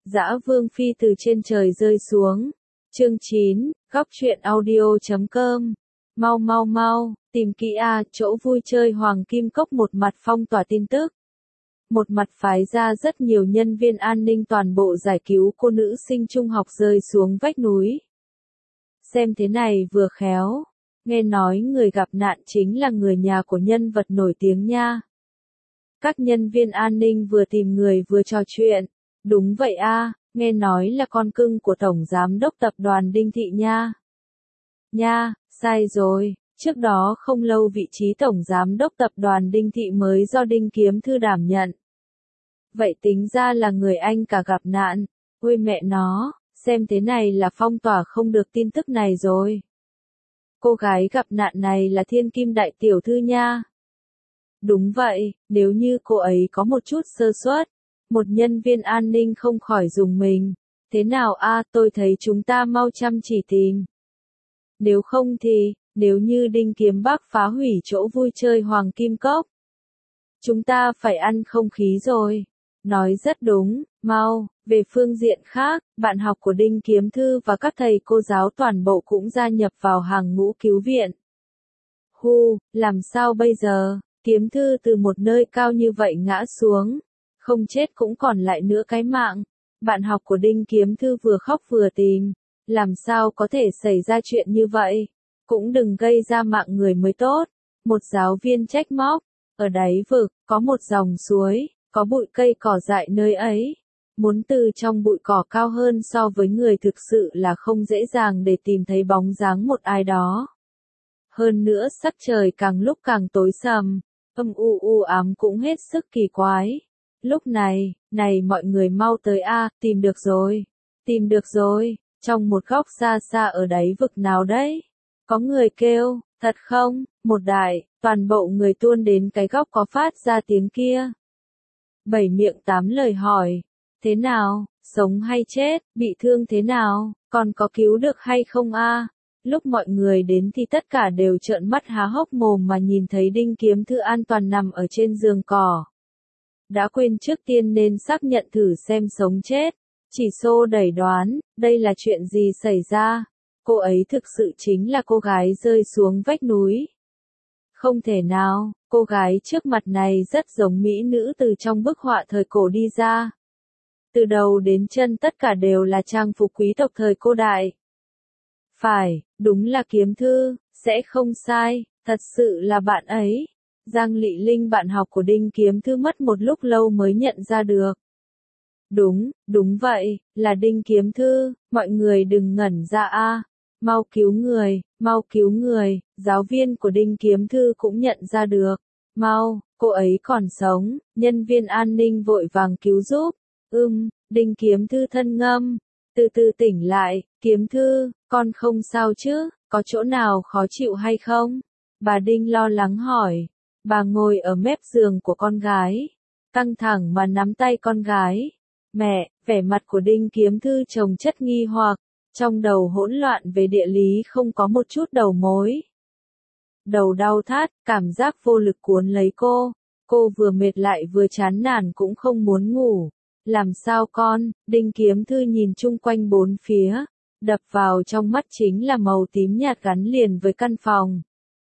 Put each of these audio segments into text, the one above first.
Dã Vương Phi từ trên trời rơi xuống. Chương 9, Góc truyện audio.com. Mau mau mau, tìm kỹ chỗ vui chơi Hoàng Kim Cốc một mặt phong tỏa tin tức. Một mặt phái ra rất nhiều nhân viên an ninh toàn bộ giải cứu cô nữ sinh trung học rơi xuống vách núi. Xem thế này vừa khéo, nghe nói người gặp nạn chính là người nhà của nhân vật nổi tiếng nha. Các nhân viên an ninh vừa tìm người vừa trò chuyện. Đúng vậy nghe nói là con cưng của Tổng Giám đốc Tập đoàn Đinh Thị nha. Nha, sai rồi, trước đó không lâu vị trí Tổng Giám đốc Tập đoàn Đinh Thị mới do Đinh Kiếm Thư đảm nhận. Vậy tính ra là người anh cả gặp nạn, ôi mẹ nó, xem thế này là phong tỏa không được tin tức này rồi. Cô gái gặp nạn này là Thiên Kim Đại Tiểu Thư nha. Đúng vậy, nếu như cô ấy có một chút sơ suất, một nhân viên an ninh không khỏi rùng mình. Thế nào tôi thấy chúng ta mau chăm chỉ tìm. Nếu không thì, nếu như Đinh Kiếm Bắc phá hủy chỗ vui chơi Hoàng Kim Cốc, chúng ta phải ăn không khí rồi. Nói rất đúng, mau. Về phương diện khác, bạn học của Đinh Kiếm Thư và các thầy cô giáo toàn bộ cũng gia nhập vào hàng ngũ cứu viện. Làm sao bây giờ? Kiếm Thư từ một nơi cao như vậy ngã xuống, không chết cũng còn lại nữa cái mạng. Bạn học của Đinh Kiếm Thư vừa khóc vừa tìm, làm sao có thể xảy ra chuyện như vậy? Cũng đừng gây ra mạng người mới tốt. Một giáo viên trách móc, ở đáy vực, có một dòng suối, có bụi cây cỏ dại nơi ấy. Muốn từ trong bụi cỏ cao hơn so với người thực sự là không dễ dàng để tìm thấy bóng dáng một ai đó. Hơn nữa sắc trời càng lúc càng tối sầm, âm u ám cũng hết sức kỳ quái. Lúc này, mọi người mau tới tìm được rồi, trong một góc xa xa ở đáy vực nào đấy. Có người kêu, thật không, một đại, toàn bộ người tuôn đến cái góc có phát ra tiếng kia. 7 miệng 8 lời hỏi, thế nào, sống hay chết, bị thương thế nào, còn có cứu được hay không Lúc mọi người đến thì tất cả đều trợn mắt há hốc mồm mà nhìn thấy Đinh Kiếm Thư an toàn nằm ở trên giường cỏ. Đã quên trước tiên nên xác nhận thử xem sống chết, chỉ xô đẩy đoán, đây là chuyện gì xảy ra, cô ấy thực sự chính là cô gái rơi xuống vách núi. Không thể nào, cô gái trước mặt này rất giống mỹ nữ từ trong bức họa thời cổ đi ra. Từ đầu đến chân tất cả đều là trang phục quý tộc thời cổ đại. Phải, đúng là Kiếm Thư, sẽ không sai, thật sự là bạn ấy. Giang Lị Linh bạn học của Đinh Kiếm Thư mất một lúc lâu mới nhận ra được. Đúng vậy, là Đinh Kiếm Thư, mọi người đừng ngẩn ra mau cứu người, giáo viên của Đinh Kiếm Thư cũng nhận ra được. Mau, cô ấy còn sống, nhân viên an ninh vội vàng cứu giúp. Đinh Kiếm Thư thân ngâm, từ từ tỉnh lại, Kiếm Thư, con không sao chứ, có chỗ nào khó chịu hay không? Bà Đinh lo lắng hỏi. Bà ngồi ở mép giường của con gái, căng thẳng mà nắm tay con gái. Mẹ, vẻ mặt của Đinh Kiếm Thư chồng chất nghi hoặc, trong đầu hỗn loạn về địa lý không có một chút đầu mối. Đầu đau thắt, cảm giác vô lực cuốn lấy cô vừa mệt lại vừa chán nản cũng không muốn ngủ. Làm sao con? Đinh Kiếm Thư nhìn chung quanh bốn phía, đập vào trong mắt chính là màu tím nhạt gắn liền với căn phòng.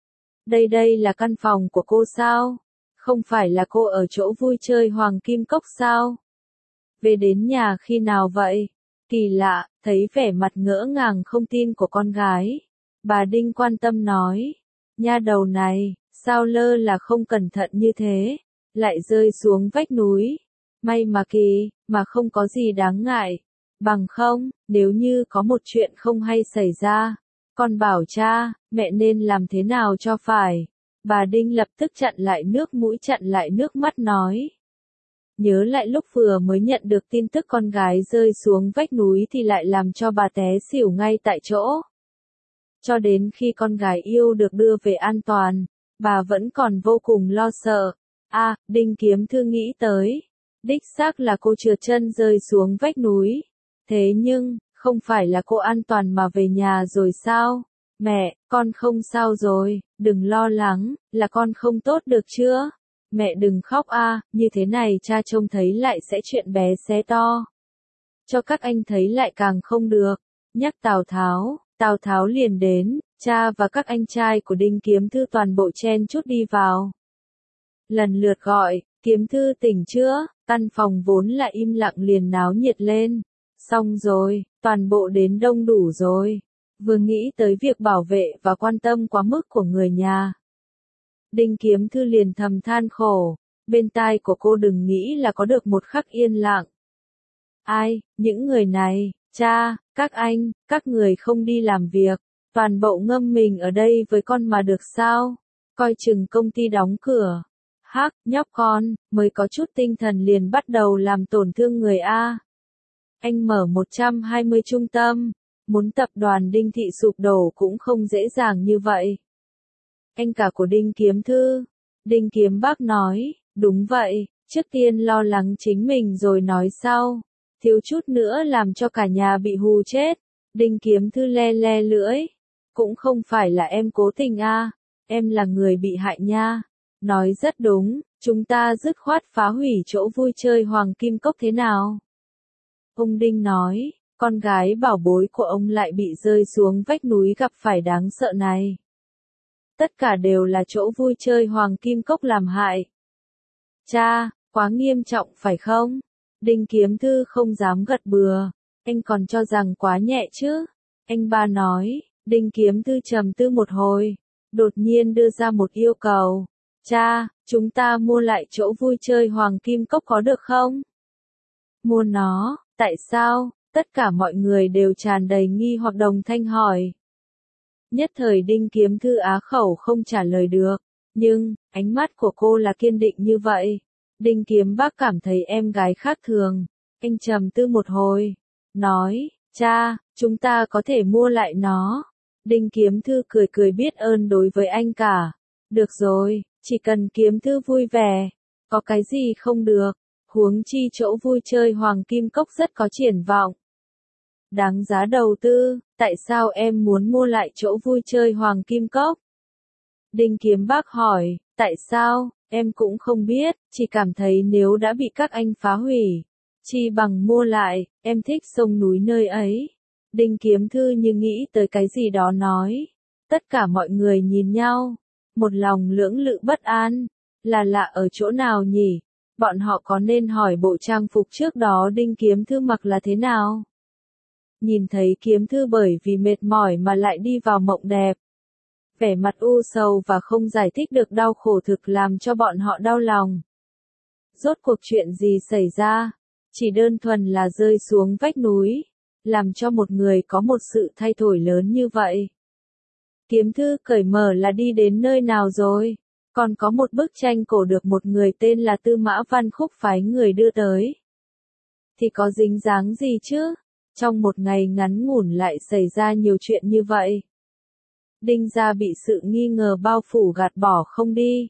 Đây là căn phòng của cô sao? Không phải là cô ở chỗ vui chơi Hoàng Kim Cốc sao? Về đến nhà khi nào vậy? Kỳ lạ, thấy vẻ mặt ngỡ ngàng không tin của con gái. Bà Đinh quan tâm nói. Nha đầu này, sao lơ là không cẩn thận như thế? Lại rơi xuống vách núi. May mà không có gì đáng ngại. Bằng không, nếu như có một chuyện không hay xảy ra, con bảo cha, mẹ nên làm thế nào cho phải. Bà Đinh lập tức chặn lại nước mũi chặn lại nước mắt nói. Nhớ lại lúc vừa mới nhận được tin tức con gái rơi xuống vách núi thì lại làm cho bà té xỉu ngay tại chỗ. Cho đến khi con gái yêu được đưa về an toàn, bà vẫn còn vô cùng lo sợ. Đinh Kiếm Thư nghĩ tới. Đích xác là cô trượt chân rơi xuống vách núi. Thế nhưng, không phải là cô an toàn mà về nhà rồi sao? Mẹ, con không sao rồi, đừng lo lắng, là con không tốt được chưa? Mẹ đừng khóc như thế này cha trông thấy lại sẽ chuyện bé xé to. cho các anh thấy lại càng không được. Nhắc Tào Tháo liền đến, cha và các anh trai của Đinh Kiếm Thư toàn bộ chen chúc đi vào. Lần lượt gọi, Kiếm Thư tỉnh chưa, căn phòng vốn là im lặng liền náo nhiệt lên. Xong rồi, toàn bộ đến đông đủ rồi. Vừa nghĩ tới việc bảo vệ và quan tâm quá mức của người nhà. Đinh Kiếm Thư liền thầm than khổ, bên tai của cô đừng nghĩ là có được một khắc yên lặng. Ai, những người này, cha, các anh, các người không đi làm việc, toàn bộ ngâm mình ở đây với con mà được sao? Coi chừng công ty đóng cửa. Hắc, nhóc con, mới có chút tinh thần liền bắt đầu làm tổn thương người A. Anh mở 120 trung tâm, muốn tập đoàn Đinh Thị sụp đổ cũng không dễ dàng như vậy. Anh cả của Đinh Kiếm Thư, Đinh Kiếm Bác nói, đúng vậy, trước tiên lo lắng chính mình rồi nói sau, thiếu chút nữa làm cho cả nhà bị hù chết. Đinh Kiếm Thư le le lưỡi, cũng không phải là em cố tình a, em là người bị hại nha. Nói rất đúng, chúng ta dứt khoát phá hủy chỗ vui chơi Hoàng Kim Cốc thế nào? Ông Đinh nói, con gái bảo bối của ông lại bị rơi xuống vách núi gặp phải đáng sợ này. Tất cả đều là chỗ vui chơi Hoàng Kim Cốc làm hại. Cha, quá nghiêm trọng phải không? Đinh Kiếm Thư không dám gật bừa, anh còn cho rằng quá nhẹ chứ. Anh ba nói, Đinh Kiếm Thư trầm tư một hồi, đột nhiên đưa ra một yêu cầu. Cha, chúng ta mua lại chỗ vui chơi Hoàng Kim Cốc có được không? Mua nó, tại sao? Tất cả mọi người đều tràn đầy nghi hoặc đồng thanh hỏi. Nhất thời Đinh Kiếm Thư á khẩu không trả lời được, nhưng, ánh mắt của cô là kiên định như vậy. Đinh Kiếm Bác cảm thấy em gái khác thường, anh trầm tư một hồi, nói, cha, chúng ta có thể mua lại nó. Đinh Kiếm Thư cười cười biết ơn đối với anh cả. Được rồi, chỉ cần Kiếm Thư vui vẻ, có cái gì không được, huống chi chỗ vui chơi Hoàng Kim Cốc rất có triển vọng. Đáng giá đầu tư, tại sao em muốn mua lại chỗ vui chơi Hoàng Kim Cốc? Đinh Kiếm Bác hỏi, tại sao, em cũng không biết, chỉ cảm thấy nếu đã bị các anh phá hủy, chi bằng mua lại, em thích sông núi nơi ấy. Đinh Kiếm Thư như nghĩ tới cái gì đó nói. Tất cả mọi người nhìn nhau, một lòng lưỡng lự bất an, là lạ ở chỗ nào nhỉ? Bọn họ có nên hỏi bộ trang phục trước đó Đinh Kiếm Thư mặc là thế nào? Nhìn thấy Kiếm Thư bởi vì mệt mỏi mà lại đi vào mộng đẹp. Vẻ mặt u sầu và không giải thích được đau khổ thực làm cho bọn họ đau lòng. Rốt cuộc chuyện gì xảy ra? Chỉ đơn thuần là rơi xuống vách núi, làm cho một người có một sự thay đổi lớn như vậy. Kiếm Thư cởi mở là đi đến nơi nào rồi? Còn có một bức tranh cổ được một người tên là Tư Mã Văn Khúc phái người đưa tới. Thì có dính dáng gì chứ? Trong một ngày ngắn ngủn lại xảy ra nhiều chuyện như vậy. Đinh gia bị sự nghi ngờ bao phủ gạt bỏ không đi.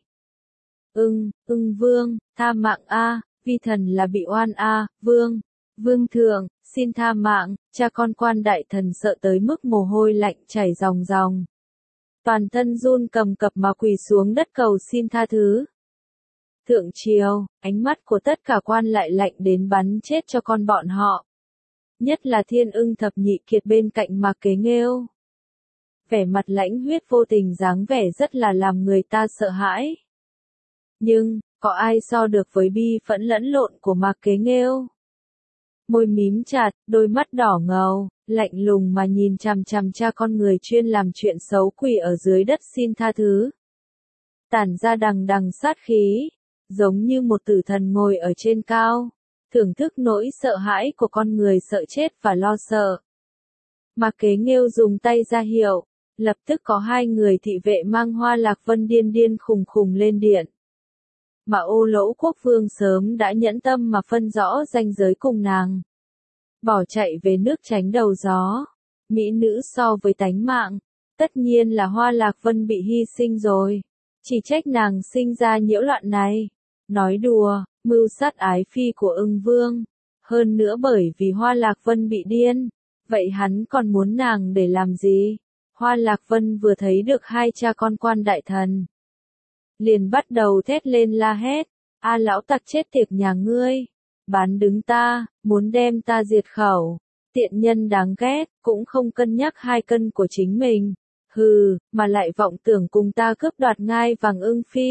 Ưng vương, tha mạng a, vi thần là bị oan a, vương thượng, xin tha mạng, cha con quan đại thần sợ tới mức mồ hôi lạnh chảy ròng ròng. Toàn thân run cầm cập mà quỳ xuống đất cầu xin tha thứ. Thượng triều, ánh mắt của tất cả quan lại lạnh đến bắn chết cho con bọn họ. Nhất là Thiên Ưng thập nhị kiệt bên cạnh Mạc Kế Nghêu. Vẻ mặt lãnh huyết vô tình dáng vẻ rất là làm người ta sợ hãi. Nhưng, có ai so được với bi phẫn lẫn lộn của Mạc Kế Nghêu? Môi mím chặt, đôi mắt đỏ ngầu, lạnh lùng mà nhìn chằm chằm cha con người chuyên làm chuyện xấu quỳ ở dưới đất xin tha thứ. Tản ra đằng đằng sát khí, giống như một tử thần ngồi ở trên cao, thưởng thức nỗi sợ hãi của con người sợ chết và lo sợ. Mạc Kế Nghêu dùng tay ra hiệu, lập tức có hai người thị vệ mang Hoa Lạc Vân điên điên khùng khùng lên điện. Mà Ô Lỗ Quốc Vương sớm đã nhẫn tâm mà phân rõ ranh giới cùng nàng. Bỏ chạy về nước tránh đầu gió. Mỹ nữ so với tánh mạng, tất nhiên là Hoa Lạc Vân bị hy sinh rồi. Chỉ trách nàng sinh ra nhiễu loạn này. Nói đùa, mưu sát ái phi của Ưng Vương. Hơn nữa bởi vì Hoa Lạc Vân bị điên. Vậy hắn còn muốn nàng để làm gì? Hoa Lạc Vân vừa thấy được hai cha con quan đại thần, liền bắt đầu thét lên la hét. A lão tặc chết tiệt nhà ngươi, bán đứng ta, muốn đem ta diệt khẩu. Tiện nhân đáng ghét, cũng không cân nhắc 2 cân của chính mình. Hừ, mà lại vọng tưởng cùng ta cướp đoạt ngai vàng ưng phi.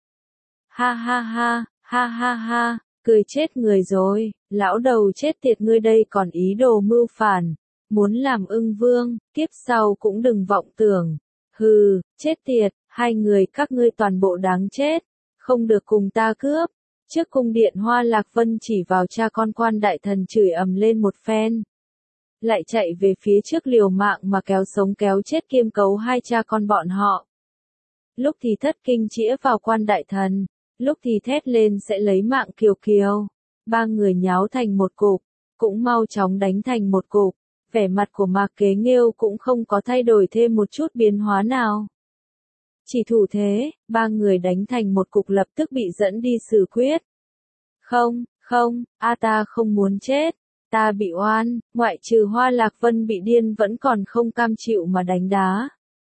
Ha ha ha, ha ha ha, cười chết người rồi, lão đầu chết tiệt ngươi đây còn ý đồ mưu phản, muốn làm ưng vương, kiếp sau cũng đừng vọng tưởng. Hừ, chết tiệt, 2 người các ngươi toàn bộ đáng chết, không được cùng ta cướp. Trước cung điện Hoa Lạc Vân chỉ vào cha con quan đại thần chửi ầm lên một phen. Lại chạy về phía trước liều mạng mà kéo sống kéo chết kiêm cấu 2 cha con bọn họ. Lúc thì thất kinh chĩa vào quan đại thần, lúc thì thét lên sẽ lấy mạng Kiều Kiều. 3 người nháo thành một cục, cũng mau chóng đánh thành một cục. Vẻ mặt của Mạc Kế Nghêu cũng không có thay đổi thêm một chút biến hóa nào. Chỉ thủ thế, 3 người đánh thành một cục lập tức bị dẫn đi xử quyết. Không, không, ta không muốn chết. Ta bị oan, ngoại trừ Hoa Lạc Vân bị điên vẫn còn không cam chịu mà đánh đá.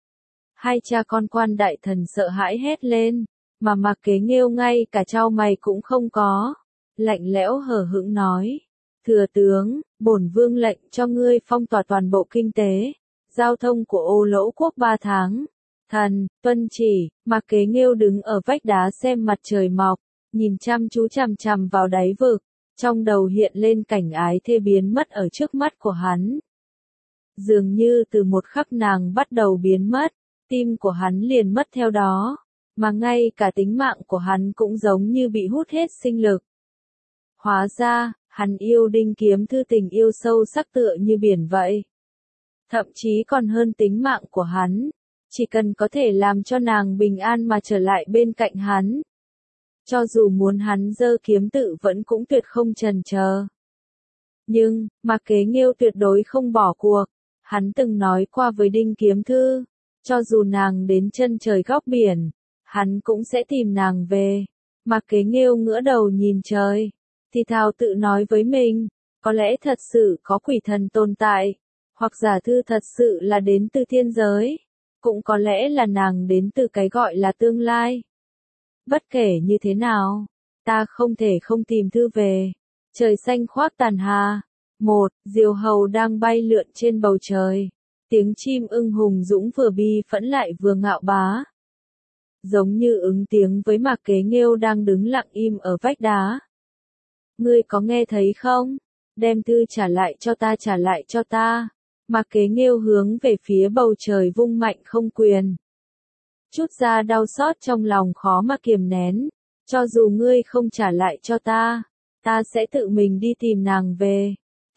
2 cha con quan đại thần sợ hãi hét lên, mà Mạc Kế Nghêu ngay cả chau mày cũng không có. Lạnh lẽo hờ hững nói, thừa tướng, bổn vương lệnh cho ngươi phong tỏa toàn bộ kinh tế, giao thông của Ô Lỗ quốc 3 tháng. Thần, tuân chỉ, Mạc Kế Nghêu đứng ở vách đá xem mặt trời mọc, nhìn chăm chú chằm chằm vào đáy vực. Trong đầu hiện lên cảnh ái thê biến mất ở trước mắt của hắn. Dường như từ một khắc nàng bắt đầu biến mất, tim của hắn liền mất theo đó, mà ngay cả tính mạng của hắn cũng giống như bị hút hết sinh lực. Hóa ra, hắn yêu Đinh Kiếm Thư tình yêu sâu sắc tựa như biển vậy. Thậm chí còn hơn tính mạng của hắn, chỉ cần có thể làm cho nàng bình an mà trở lại bên cạnh hắn. Cho dù muốn hắn giơ kiếm tự vẫn cũng tuyệt không chần chờ. Nhưng, Mạc Kế Nghêu tuyệt đối không bỏ cuộc. Hắn từng nói qua với Đinh Kiếm Thư, cho dù nàng đến chân trời góc biển, hắn cũng sẽ tìm nàng về. Mạc Kế Nghêu ngửa đầu nhìn trời, thì thào tự nói với mình, có lẽ thật sự có quỷ thần tồn tại, hoặc giả thư thật sự là đến từ thiên giới, cũng có lẽ là nàng đến từ cái gọi là tương lai. Bất kể như thế nào, ta không thể không tìm thư về. Trời xanh khoác tàn hà. Diều hầu đang bay lượn trên bầu trời. Tiếng chim ưng hùng dũng vừa bi phẫn lại vừa ngạo bá. Giống như ứng tiếng với Mạc Kế Nghêu đang đứng lặng im ở vách đá. Ngươi có nghe thấy không? Đem thư trả lại cho ta, trả lại cho ta. Mạc Kế Nghêu hướng về phía bầu trời vung mạnh không quyền. Chút ra đau xót trong lòng khó mà kiềm nén, cho dù ngươi không trả lại cho ta sẽ tự mình đi tìm nàng về.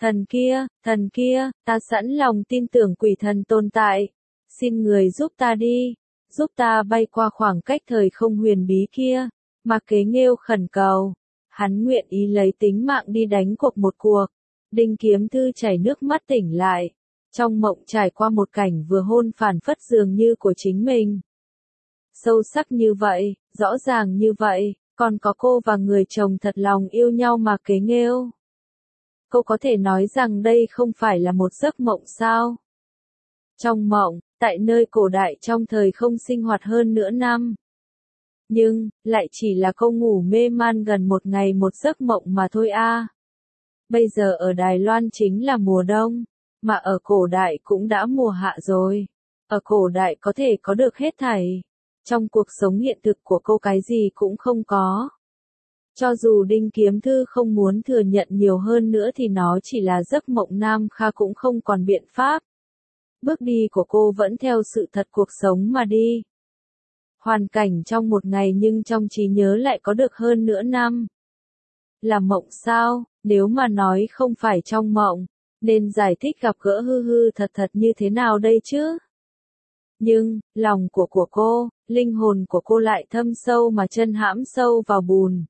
Thần kia, ta sẵn lòng tin tưởng quỷ thần tồn tại, xin người giúp ta đi, giúp ta bay qua khoảng cách thời không huyền bí kia. Mạc Kế Nghêu khẩn cầu, hắn nguyện ý lấy tính mạng đi đánh cuộc một cuộc. Đinh Kiếm Thư chảy nước mắt tỉnh lại, trong mộng trải qua một cảnh vừa hôn phản phất dường như của chính mình. Sâu sắc như vậy, rõ ràng như vậy, còn có cô và người chồng thật lòng yêu nhau Mạc Kế Nghêu. Cô có thể nói rằng đây không phải là một giấc mộng sao? Trong mộng, tại nơi cổ đại trong thời không sinh hoạt hơn nửa năm. Nhưng, lại chỉ là cô ngủ mê man gần một ngày một giấc mộng mà thôi a. Bây giờ ở Đài Loan chính là mùa đông, mà ở cổ đại cũng đã mùa hạ rồi. Ở cổ đại có thể có được hết thảy. Trong cuộc sống hiện thực của cô cái gì cũng không có. Cho dù Đinh Kiếm Thư không muốn thừa nhận nhiều hơn nữa thì nó chỉ là giấc mộng Nam Kha cũng không còn biện pháp. Bước đi của cô vẫn theo sự thật cuộc sống mà đi. Hoàn cảnh trong một ngày nhưng trong trí nhớ lại có được hơn nửa năm. Là mộng sao? Nếu mà nói không phải trong mộng, nên giải thích gặp gỡ hư hư thật thật như thế nào đây chứ? Nhưng, lòng của cô, linh hồn của cô lại thâm sâu mà chân hãm sâu vào bùn.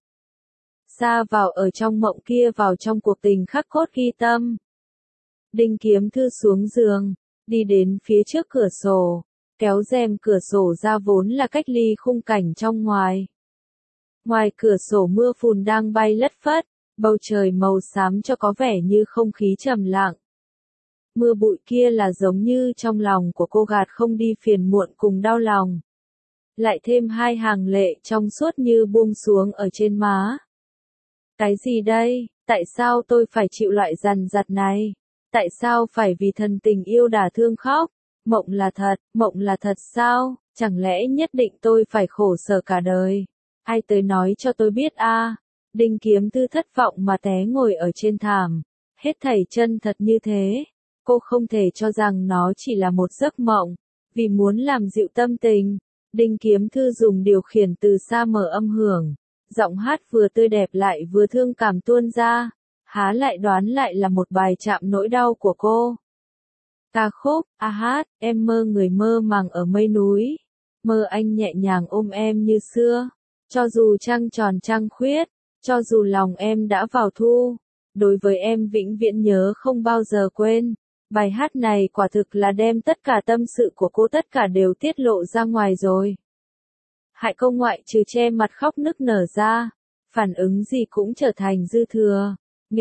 Xa vào ở trong mộng kia, vào trong cuộc tình khắc cốt ghi tâm. Đinh Kiếm Thư xuống giường, đi đến phía trước cửa sổ, kéo rèm cửa sổ ra vốn là cách ly khung cảnh trong ngoài. Ngoài cửa sổ mưa phùn đang bay lất phất, bầu trời màu xám cho có vẻ như không khí trầm lặng. Mưa bụi kia là giống như trong lòng của cô gạt không đi phiền muộn cùng đau lòng. Lại thêm 2 hàng lệ trong suốt như buông xuống ở trên má. Cái gì đây? Tại sao tôi phải chịu loại dằn vặt này? Tại sao phải vì thần tình yêu đả thương khóc? Mộng là thật sao? Chẳng lẽ nhất định tôi phải khổ sở cả đời? Ai tới nói cho tôi biết a? Đinh Kiếm Thư thất vọng mà té ngồi ở trên thảm. Hết thảy chân thật như thế. Cô không thể cho rằng nó chỉ là một giấc mộng. Vì muốn làm dịu tâm tình, Đinh Kiếm Thư dùng điều khiển từ xa mở âm hưởng. Giọng hát vừa tươi đẹp lại vừa thương cảm tuôn ra. Há lại đoán lại là một bài chạm nỗi đau của cô. Ca khúc, a hát, em mơ người mơ màng ở mây núi. Mơ anh nhẹ nhàng ôm em như xưa. Cho dù trăng tròn trăng khuyết, cho dù lòng em đã vào thu. Đối với em vĩnh viễn nhớ không bao giờ quên. Bài hát này quả thực là đem tất cả tâm sự của cô tất cả đều tiết lộ ra ngoài rồi. Hại Công ngoại trừ che mặt khóc nức nở ra. Phản ứng gì cũng trở thành dư thừa.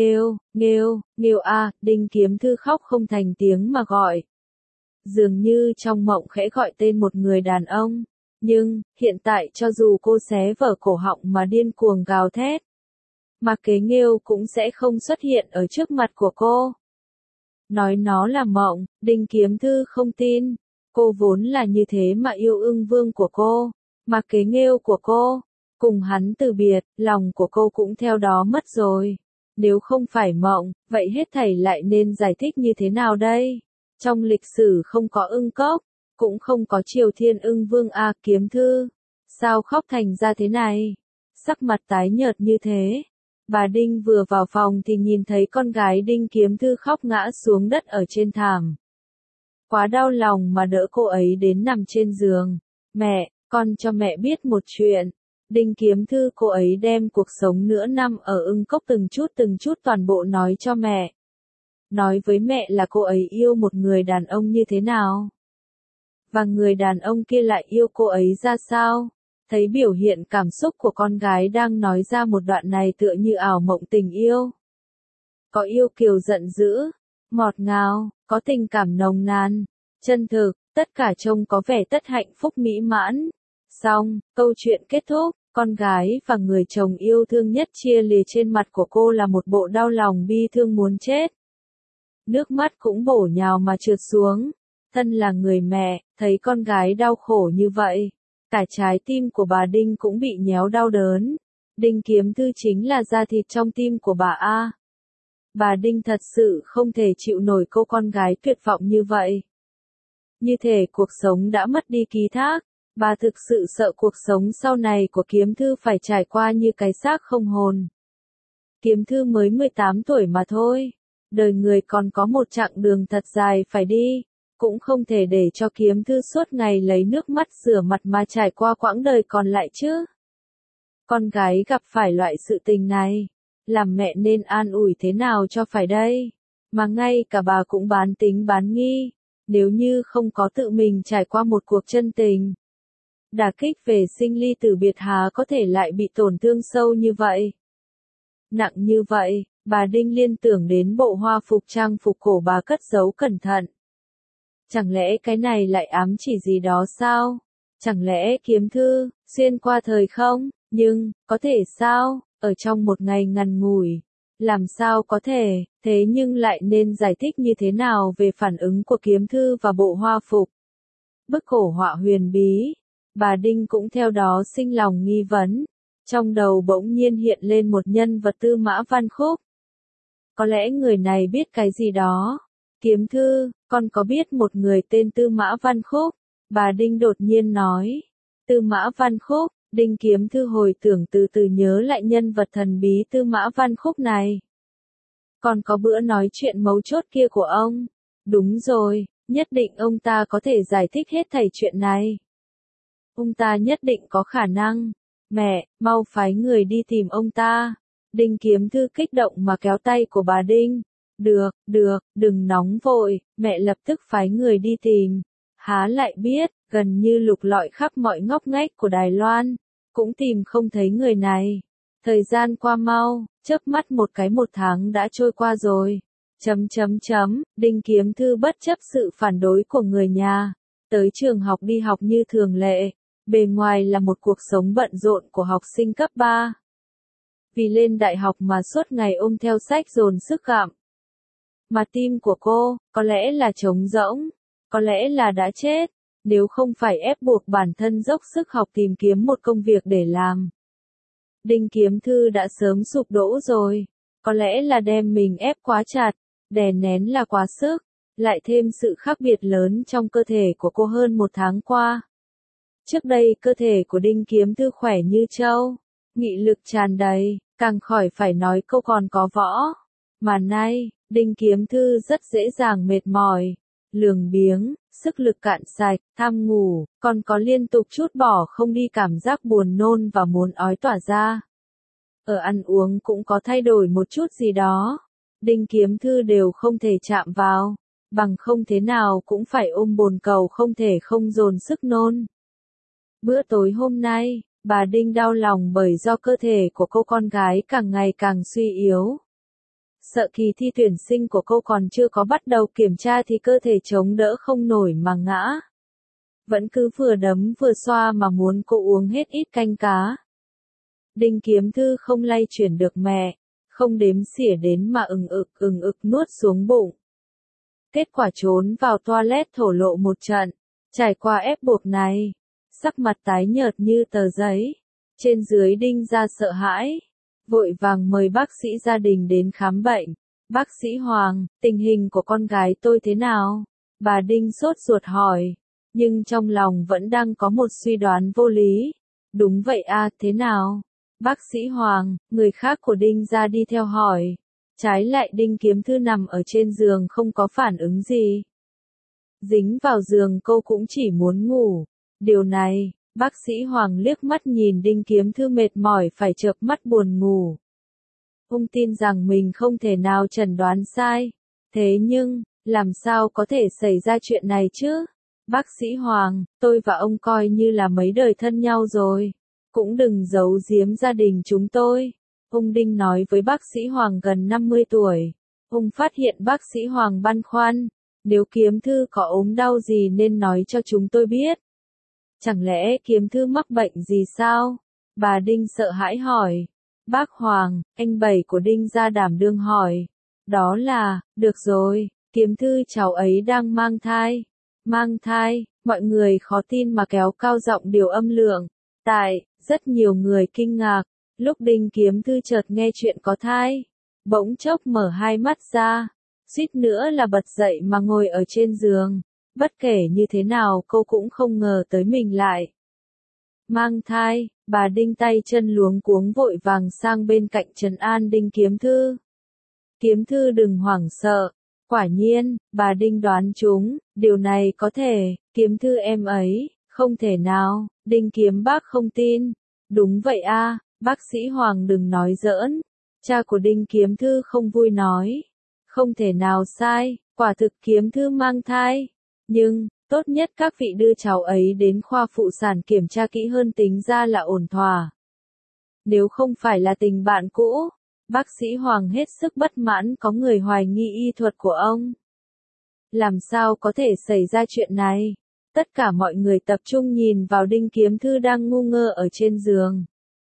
Nghêu a, Đinh Kiếm Thư khóc không thành tiếng mà gọi. Dường như trong mộng khẽ gọi tên một người đàn ông. Nhưng, hiện tại cho dù cô xé vở cổ họng mà điên cuồng gào thét, Mạc Kế Nghêu cũng sẽ không xuất hiện ở trước mặt của cô. Nói nó là mộng, Đinh Kiếm Thư không tin. Cô vốn là như thế mà yêu ưng vương của cô, Mạc Kế Nghêu của cô. Cùng hắn từ biệt, lòng của cô cũng theo đó mất rồi. Nếu không phải mộng, vậy hết thảy lại nên giải thích như thế nào đây? Trong lịch sử không có ưng cốc, cũng không có Triều Thiên ưng vương a. Kiếm Thư. Sao khóc thành ra thế này? Sắc mặt tái nhợt như thế. Bà Đinh vừa vào phòng thì nhìn thấy con gái Đinh Kiếm Thư khóc ngã xuống đất ở trên thảm. Quá đau lòng mà đỡ cô ấy đến nằm trên giường. Mẹ, con cho mẹ biết một chuyện. Đinh Kiếm Thư cô ấy đem cuộc sống nửa năm ở ưng cốc từng chút toàn bộ nói cho mẹ. Nói với mẹ là cô ấy yêu một người đàn ông như thế nào. Và người đàn ông kia lại yêu cô ấy ra sao. Thấy biểu hiện cảm xúc của con gái đang nói ra một đoạn này tựa như ảo mộng tình yêu. Có yêu kiều giận dữ, ngọt ngào, có tình cảm nồng nàn, chân thực, tất cả trông có vẻ tất hạnh phúc mỹ mãn. Xong, câu chuyện kết thúc, con gái và người chồng yêu thương nhất chia lìa trên mặt của cô là một bộ đau lòng bi thương muốn chết. Nước mắt cũng bổ nhào mà trượt xuống. Thân là người mẹ, thấy con gái đau khổ như vậy. Cả trái tim của bà Đinh cũng bị nhéo đau đớn. Đinh Kiếm Thư chính là da thịt trong tim của bà A. Bà Đinh thật sự không thể chịu nổi cô con gái tuyệt vọng như vậy. Như thể cuộc sống đã mất đi ký thác. Bà thực sự sợ cuộc sống sau này của Kiếm Thư phải trải qua như cái xác không hồn. Kiếm Thư mới 18 tuổi mà thôi. Đời người còn có một chặng đường thật dài phải đi. Cũng không thể để cho Kiếm Thư suốt ngày lấy nước mắt rửa mặt mà trải qua quãng đời còn lại chứ. Con gái gặp phải loại sự tình này, làm mẹ nên an ủi thế nào cho phải đây? Mà ngay cả bà cũng bán tính bán nghi, nếu như không có tự mình trải qua một cuộc chân tình. Đả kích về sinh ly tử biệt há có thể lại bị tổn thương sâu như vậy? Nặng như vậy, bà Đinh liên tưởng đến bộ hoa phục trang phục cổ bà cất giấu cẩn thận. Chẳng lẽ cái này lại ám chỉ gì đó sao? Chẳng lẽ Kiếm Thư, xuyên qua thời không? Nhưng, có thể sao? Ở trong một ngày ngắn ngủi. Làm sao có thể, thế nhưng lại nên giải thích như thế nào về phản ứng của Kiếm Thư và bộ hoa phục? Bức cổ họa huyền bí. Bà Đinh cũng theo đó sinh lòng nghi vấn. Trong đầu bỗng nhiên hiện lên một nhân vật Tư Mã Văn Khúc. Có lẽ người này biết cái gì đó. Kiếm Thư, con có biết một người tên Tư Mã Văn Khúc? Bà Đinh đột nhiên nói. Tư Mã Văn Khúc, Đinh Kiếm Thư hồi tưởng từ từ nhớ lại nhân vật thần bí Tư Mã Văn Khúc này. Còn có bữa nói chuyện mấu chốt kia của ông. Đúng rồi, nhất định ông ta có thể giải thích hết thảy chuyện này. Ông ta nhất định có khả năng. Mẹ, mau phái người đi tìm ông ta. Đinh Kiếm Thư kích động mà kéo tay của bà Đinh. Được, đừng nóng vội, mẹ lập tức phái người đi tìm. Há lại biết, gần như lục lọi khắp mọi ngóc ngách của Đài Loan, cũng tìm không thấy người này. Thời gian qua mau, chớp mắt một tháng đã trôi qua rồi. Đinh Kiếm Thư bất chấp sự phản đối của người nhà, tới trường học đi học như thường lệ. Bề ngoài là một cuộc sống bận rộn của học sinh cấp 3. vì lên đại học mà suốt ngày ôm theo sách dồn sức gặm. Mà tim của cô, có lẽ là trống rỗng, có lẽ là đã chết, nếu không phải ép buộc bản thân dốc sức học tìm kiếm một công việc để làm. Đinh Kiếm Thư đã sớm sụp đổ rồi, có lẽ là đem mình ép quá chặt, đè nén là quá sức, lại thêm sự khác biệt lớn trong cơ thể của cô hơn một tháng qua. Trước đây cơ thể của Đinh Kiếm Thư khỏe như trâu, nghị lực tràn đầy, càng khỏi phải nói cô còn có võ. Mà nay, Đinh Kiếm Thư rất dễ dàng mệt mỏi, lười biếng, sức lực cạn sạch, tham ngủ, còn có liên tục trút bỏ không đi cảm giác buồn nôn và muốn ói tỏa ra. Ở ăn uống cũng có thay đổi một chút gì đó, Đinh Kiếm Thư đều không thể chạm vào, bằng không thế nào cũng phải ôm bồn cầu không thể không dồn sức nôn. Bữa tối hôm nay, bà Đinh đau lòng bởi do cơ thể của cô con gái càng ngày càng suy yếu. Sợ kỳ thi tuyển sinh của cô còn chưa có bắt đầu kiểm tra thì cơ thể chống đỡ không nổi mà ngã. Vẫn cứ vừa đấm vừa xoa mà muốn cô uống hết ít canh cá. Đinh Kiếm Thư không lay chuyển được mẹ, không đếm xỉa đến mà ừng ực nuốt xuống bụng. Kết quả trốn vào toilet thổ lộ một trận, trải qua ép buộc này, sắc mặt tái nhợt như tờ giấy, trên dưới Đinh gia sợ hãi, vội vàng mời bác sĩ gia đình đến khám bệnh. Bác sĩ Hoàng, tình hình của con gái tôi thế nào? Bà Đinh sốt ruột hỏi, nhưng trong lòng vẫn đang có một suy đoán vô lý. Đúng vậy à, thế nào? Bác sĩ Hoàng, người khác của Đinh gia đi theo hỏi. Trái lại Đinh Kiếm Thư nằm ở trên giường không có phản ứng gì. Dính vào giường cô cũng chỉ muốn ngủ. Điều này, bác sĩ Hoàng liếc mắt nhìn Đinh Kiếm Thư mệt mỏi phải chợp mắt buồn ngủ. Ông tin rằng mình không thể nào chẩn đoán sai. Thế nhưng, làm sao có thể xảy ra chuyện này chứ? Bác sĩ Hoàng, tôi và ông coi như là mấy đời thân nhau rồi. Cũng đừng giấu giếm gia đình chúng tôi. Ông Đinh nói với bác sĩ Hoàng gần 50 tuổi. Ông phát hiện bác sĩ Hoàng băn khoăn. Nếu Kiếm Thư có ốm đau gì nên nói cho chúng tôi biết. Chẳng lẽ Kiếm Thư mắc bệnh gì sao? Bà Đinh sợ hãi hỏi. Bác Hoàng, anh Bảy của Đinh gia đảm đương hỏi. Đó là, được rồi, Kiếm Thư cháu ấy đang mang thai. Mang thai, mọi người khó tin mà kéo cao giọng điều âm lượng. Rất nhiều người kinh ngạc, lúc Đinh Kiếm Thư chợt nghe chuyện có thai. Bỗng chốc mở hai mắt ra, suýt nữa là bật dậy mà ngồi ở trên giường. Bất kể như thế nào cô cũng không ngờ tới mình lại mang thai. Bà Đinh tay chân luống cuống vội vàng sang bên cạnh trấn an Đinh Kiếm Thư. Kiếm Thư đừng hoảng sợ. Quả nhiên, bà Đinh đoán trúng, điều này có thể, Kiếm Thư em ấy, không thể nào, Đinh Kiếm bác không tin. Đúng vậy a, bác sĩ Hoàng đừng nói giỡn. Cha của Đinh Kiếm Thư không vui nói. Không thể nào sai, quả thực Kiếm Thư mang thai. Nhưng, tốt nhất các vị đưa cháu ấy đến khoa phụ sản kiểm tra kỹ hơn tính ra là ổn thỏa. Nếu không phải là tình bạn cũ, bác sĩ Hoàng hết sức bất mãn có người hoài nghi y thuật của ông. Làm sao có thể xảy ra chuyện này? Tất cả mọi người tập trung nhìn vào Đinh Kiếm Thư đang ngu ngơ ở trên giường.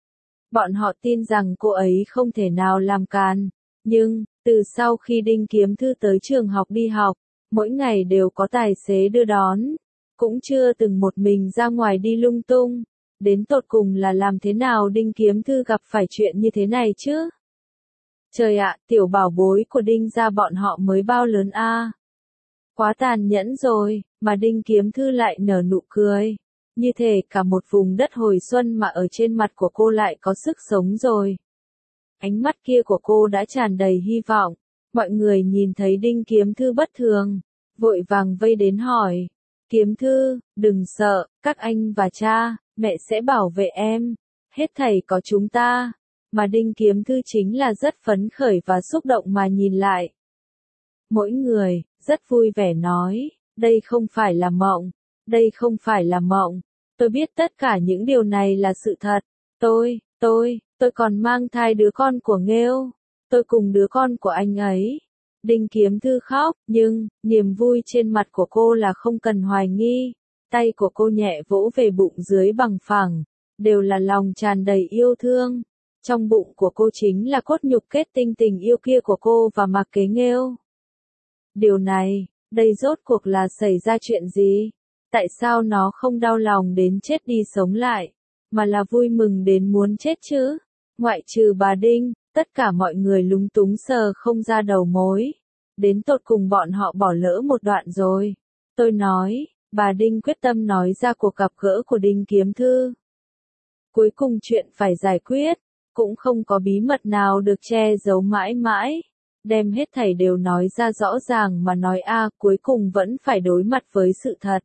Bọn họ tin rằng cô ấy không thể nào làm càn. Nhưng, từ sau khi Đinh Kiếm Thư tới trường học đi học, mỗi ngày đều có tài xế đưa đón, cũng chưa từng một mình ra ngoài đi lung tung. Đến tột cùng là làm thế nào Đinh Kiếm Thư gặp phải chuyện như thế này chứ? Trời ạ, tiểu bảo bối của Đinh gia bọn họ mới bao lớn a. Quá tàn nhẫn rồi, mà Đinh Kiếm Thư lại nở nụ cười. Như thể cả một vùng đất hồi xuân mà ở trên mặt của cô lại có sức sống rồi. Ánh mắt kia của cô đã tràn đầy hy vọng. Mọi người nhìn thấy Đinh Kiếm Thư bất thường, vội vàng vây đến hỏi. Kiếm Thư, đừng sợ, các anh và cha, mẹ sẽ bảo vệ em. Hết thảy có chúng ta. Mà Đinh Kiếm Thư chính là rất phấn khởi và xúc động mà nhìn lại. Mỗi người, rất vui vẻ nói, đây không phải là mộng, đây không phải là mộng. Tôi biết tất cả những điều này là sự thật. Tôi còn mang thai đứa con của Nghêu. Tôi cùng đứa con của anh ấy. Đinh Kiếm Thư khóc, nhưng, niềm vui trên mặt của cô là không cần hoài nghi. Tay của cô nhẹ vỗ về bụng dưới bằng phẳng, đều là lòng tràn đầy yêu thương. Trong bụng của cô chính là cốt nhục kết tinh tình yêu kia của cô và Mạc Kế Nghêu. Điều này, đây rốt cuộc là xảy ra chuyện gì? Tại sao nó không đau lòng đến chết đi sống lại, mà là vui mừng đến muốn chết chứ? Ngoại trừ bà Đinh, tất cả mọi người lúng túng sờ không ra đầu mối. Đến tột cùng bọn họ bỏ lỡ một đoạn rồi. Tôi nói, bà Đinh quyết tâm nói ra cuộc gặp gỡ của Đinh Kiếm Thư. Cuối cùng chuyện phải giải quyết, cũng không có bí mật nào được che giấu mãi mãi. Đem hết thảy đều nói ra rõ ràng mà nói cuối cùng vẫn phải đối mặt với sự thật.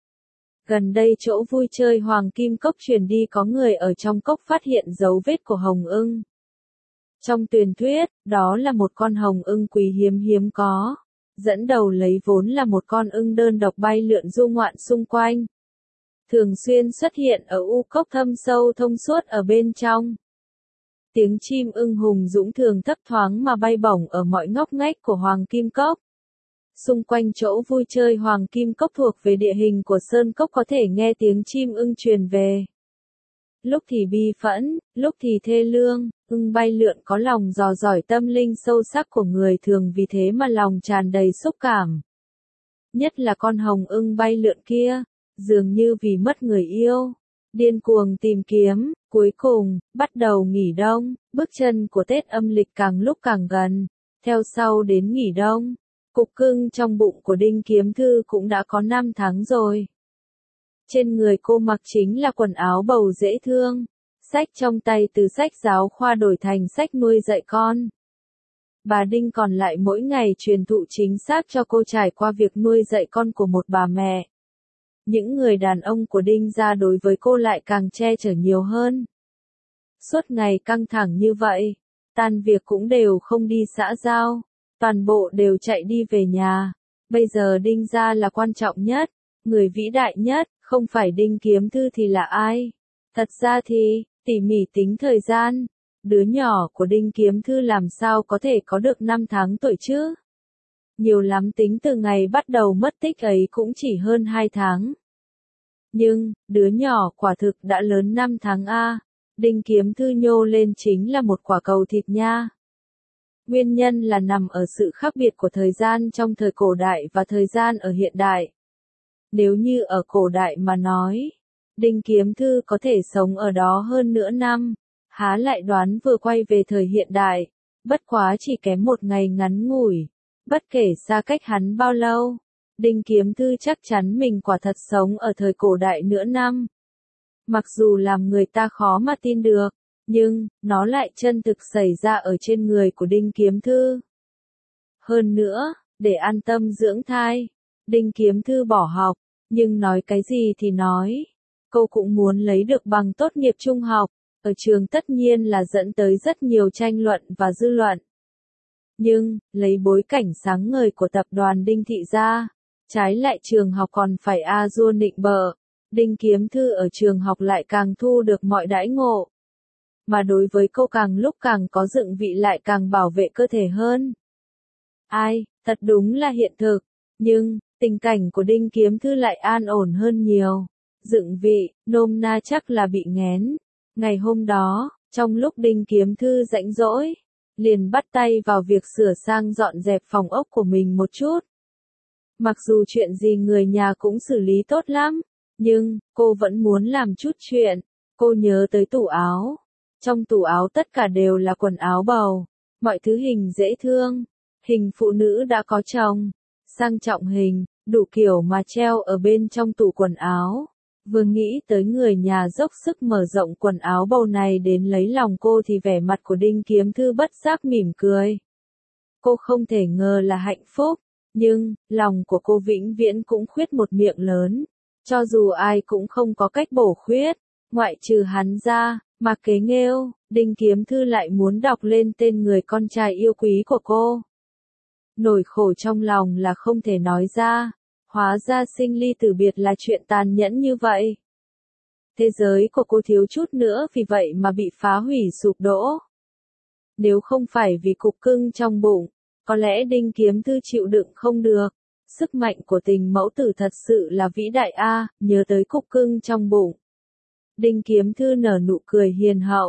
Gần đây chỗ vui chơi Hoàng Kim Cốc truyền đi có người ở trong cốc phát hiện dấu vết của hồng ưng. Trong truyền thuyết, đó là một con hồng ưng quý hiếm hiếm có. Dẫn đầu lấy vốn là một con ưng đơn độc bay lượn du ngoạn xung quanh. Thường xuyên xuất hiện ở u cốc thâm sâu thông suốt ở bên trong. Tiếng chim ưng hùng dũng thường thấp thoáng mà bay bổng ở mọi ngóc ngách của Hoàng Kim Cốc. Xung quanh chỗ vui chơi Hoàng Kim Cốc thuộc về địa hình của Sơn Cốc có thể nghe tiếng chim ưng truyền về. Lúc thì bi phẫn, lúc thì thê lương, ưng bay lượn có lòng dò dỏi tâm linh sâu sắc của người thường vì thế mà lòng tràn đầy xúc cảm. Nhất là con hồng ưng bay lượn kia, dường như vì mất người yêu, điên cuồng tìm kiếm, cuối cùng, bắt đầu nghỉ đông, bước chân của Tết âm lịch càng lúc càng gần, theo sau đến nghỉ đông. Cục cưng trong bụng của Đinh Kiếm Thư cũng đã có 5 tháng rồi. Trên người cô mặc chính là quần áo bầu dễ thương, sách trong tay từ sách giáo khoa đổi thành sách nuôi dạy con. Bà Đinh còn lại mỗi ngày truyền thụ chính xác cho cô trải qua việc nuôi dạy con của một bà mẹ. Những người đàn ông của Đinh gia đối với cô lại càng che chở nhiều hơn. Suốt ngày căng thẳng như vậy, tan việc cũng đều không đi xã giao. Toàn bộ đều chạy đi về nhà. Bây giờ Đinh gia là quan trọng nhất, người vĩ đại nhất, không phải Đinh Kiếm Thư thì là ai? Thật ra thì, tỉ mỉ tính thời gian, đứa nhỏ của Đinh Kiếm Thư làm sao có thể có được 5 tháng tuổi chứ? Nhiều lắm tính từ ngày bắt đầu mất tích ấy cũng chỉ hơn 2 tháng. Nhưng, đứa nhỏ quả thực đã lớn 5 tháng a. Đinh Kiếm Thư nhô lên chính là một quả cầu thịt nha. Nguyên nhân là nằm ở sự khác biệt của thời gian trong thời cổ đại và thời gian ở hiện đại. Nếu như ở cổ đại mà nói, Đinh Kiếm Thư có thể sống ở đó hơn nửa năm, há lại đoán vừa quay về thời hiện đại, bất quá chỉ kém một ngày ngắn ngủi, bất kể xa cách hắn bao lâu, Đinh Kiếm Thư chắc chắn mình quả thật sống ở thời cổ đại nửa năm. Mặc dù làm người ta khó mà tin được, nhưng, nó lại chân thực xảy ra ở trên người của Đinh Kiếm Thư. Hơn nữa, để an tâm dưỡng thai, Đinh Kiếm Thư bỏ học, nhưng nói cái gì thì nói. Cô cũng muốn lấy được bằng tốt nghiệp trung học, ở trường tất nhiên là dẫn tới rất nhiều tranh luận và dư luận. Nhưng, lấy bối cảnh sáng ngời của tập đoàn Đinh Thị ra, trái lại trường học còn phải a-dua nịnh bợ, Đinh Kiếm Thư ở trường học lại càng thu được mọi đãi ngộ. Mà đối với cô càng lúc càng có dựng vị lại càng bảo vệ cơ thể hơn. Thật đúng là hiện thực. Nhưng, tình cảnh của Đinh Kiếm Thư lại an ổn hơn nhiều. Dựng vị, nôm na chắc là bị nghén. Ngày hôm đó, trong lúc Đinh Kiếm Thư rảnh rỗi, liền bắt tay vào việc sửa sang dọn dẹp phòng ốc của mình một chút. Mặc dù chuyện gì người nhà cũng xử lý tốt lắm, nhưng, cô vẫn muốn làm chút chuyện. Cô nhớ tới tủ áo. Trong tủ áo tất cả đều là quần áo bầu, mọi thứ hình dễ thương, hình phụ nữ đã có chồng, sang trọng hình, đủ kiểu mà treo ở bên trong tủ quần áo. Vừa nghĩ tới người nhà dốc sức mở rộng quần áo bầu này đến lấy lòng cô thì vẻ mặt của Đinh Kiếm Thư bất giác mỉm cười. Cô không thể ngờ là hạnh phúc, nhưng, lòng của cô vĩnh viễn cũng khuyết một miệng lớn, cho dù ai cũng không có cách bổ khuyết, ngoại trừ hắn ra. Mạc Kế Nghêu, Đinh Kiếm Thư lại muốn đọc lên tên người con trai yêu quý của cô. Nỗi khổ trong lòng là không thể nói ra, hóa ra sinh ly tử biệt là chuyện tàn nhẫn như vậy. Thế giới của cô thiếu chút nữa vì vậy mà bị phá hủy sụp đổ. Nếu không phải vì cục cưng trong bụng, có lẽ Đinh Kiếm Thư chịu đựng không được. Sức mạnh của tình mẫu tử thật sự là vĩ đại nhớ tới cục cưng trong bụng. Đinh Kiếm Thư nở nụ cười hiền hậu,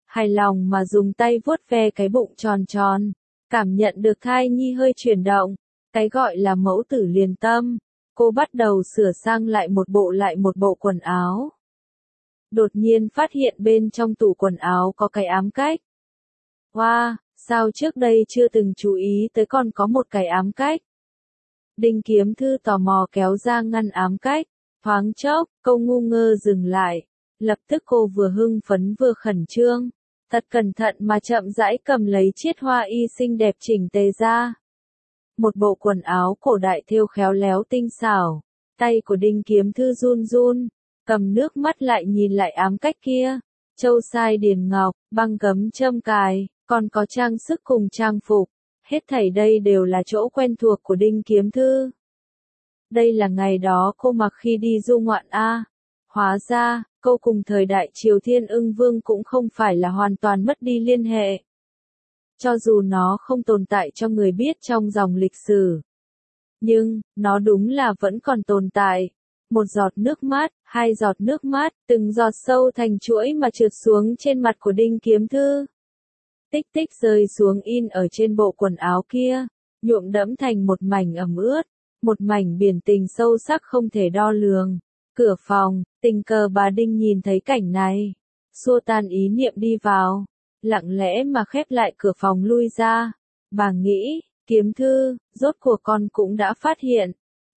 hài lòng mà dùng tay vuốt ve cái bụng tròn tròn, cảm nhận được thai nhi hơi chuyển động, cái gọi là mẫu tử liền tâm, cô bắt đầu sửa sang lại một bộ quần áo. Đột nhiên phát hiện bên trong tủ quần áo có cái ám cách. Wow, sao trước đây chưa từng chú ý tới còn có một cái ám cách. Đinh Kiếm Thư tò mò kéo ra ngăn ám cách, thoáng chốc, cô ngu ngơ dừng lại, lập tức cô vừa hưng phấn vừa khẩn trương, thật cẩn thận mà chậm rãi cầm lấy chiếc hoa y xinh đẹp chỉnh tề ra. Một bộ quần áo cổ đại thêu khéo léo tinh xảo, tay của Đinh Kiếm Thư run run, cầm nước mắt lại nhìn lại ám cách kia, châu sai điền ngọc, băng gấm châm cài, còn có trang sức cùng trang phục, hết thảy đây đều là chỗ quen thuộc của Đinh Kiếm Thư. Đây là ngày đó cô mặc khi đi du ngoạn a. Hóa ra, cô cùng thời đại Triều Thiên Ưng Vương cũng không phải là hoàn toàn mất đi liên hệ. Cho dù nó không tồn tại cho người biết trong dòng lịch sử, nhưng, nó đúng là vẫn còn tồn tại. Một giọt nước mắt, hai giọt nước mắt, từng giọt sâu thành chuỗi mà trượt xuống trên mặt của Đinh Kiếm Thư. Tích tích rơi xuống in ở trên bộ quần áo kia, nhuộm đẫm thành một mảnh ẩm ướt, một mảnh biển tình sâu sắc không thể đo lường. Cửa phòng, tình cờ bà Đinh nhìn thấy cảnh này, xua tan ý niệm đi vào, lặng lẽ mà khép lại cửa phòng lui ra. Bà nghĩ, Kiếm Thư, rốt cuộc con cũng đã phát hiện.